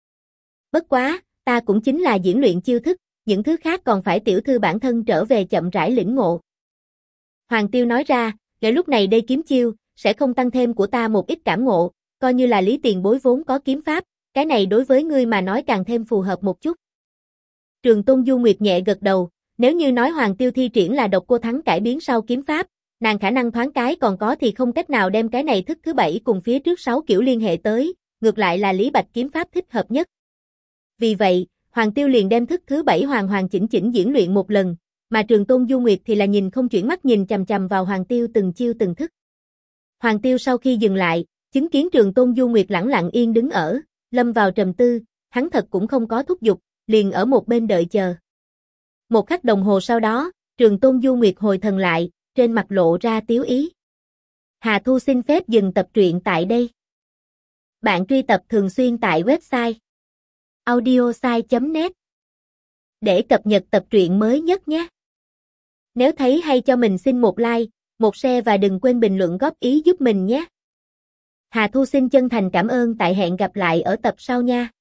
Bất quá, ta cũng chính là diễn luyện chiêu thức, những thứ khác còn phải tiểu thư bản thân trở về chậm rãi lĩnh ngộ. Hoàng Tiêu nói ra, để lúc này đây kiếm chiêu, sẽ không tăng thêm của ta một ít cảm ngộ, coi như là Lý tiền bối vốn có kiếm pháp, cái này đối với ngươi mà nói càng thêm phù hợp một chút. Trường Tôn Du Nguyệt nhẹ gật đầu, nếu như nói Hoàng Tiêu thi triển là Độc Cô Thắng cải biến sau kiếm pháp, nàng khả năng thoáng cái còn có thì không cách nào đem cái này thức thứ 7 cùng phía trước 6 kiểu liên hệ tới, ngược lại là Lý Bạch kiếm pháp thích hợp nhất. Vì vậy, Hoàng Tiêu liền đem thức thứ 7 hoàn chỉnh diễn luyện một lần, mà Trường Tôn Du Nguyệt thì là nhìn không chuyển mắt nhìn chằm chằm vào Hoàng Tiêu từng chiêu từng thức. Hoàng Tiêu sau khi dừng lại, chứng kiến Trường Tôn Du Nguyệt lẳng lặng yên đứng ở, lâm vào trầm tư, hắn thật cũng không có thúc giục, liền ở một bên đợi chờ. Một khắc đồng hồ sau đó, Trường Tôn Du Nguyệt hồi thần lại, trên mặt lộ ra tiếu ý. Hà Thu xin phép dừng tập truyện tại đây. Bạn truy tập thường xuyên tại website audiosai.net để cập nhật tập truyện mới nhất nhé. Nếu thấy hay cho mình xin một like, một share và đừng quên bình luận góp ý giúp mình nhé. Hà Thu xin chân thành cảm ơn, tại hẹn gặp lại ở tập sau nha.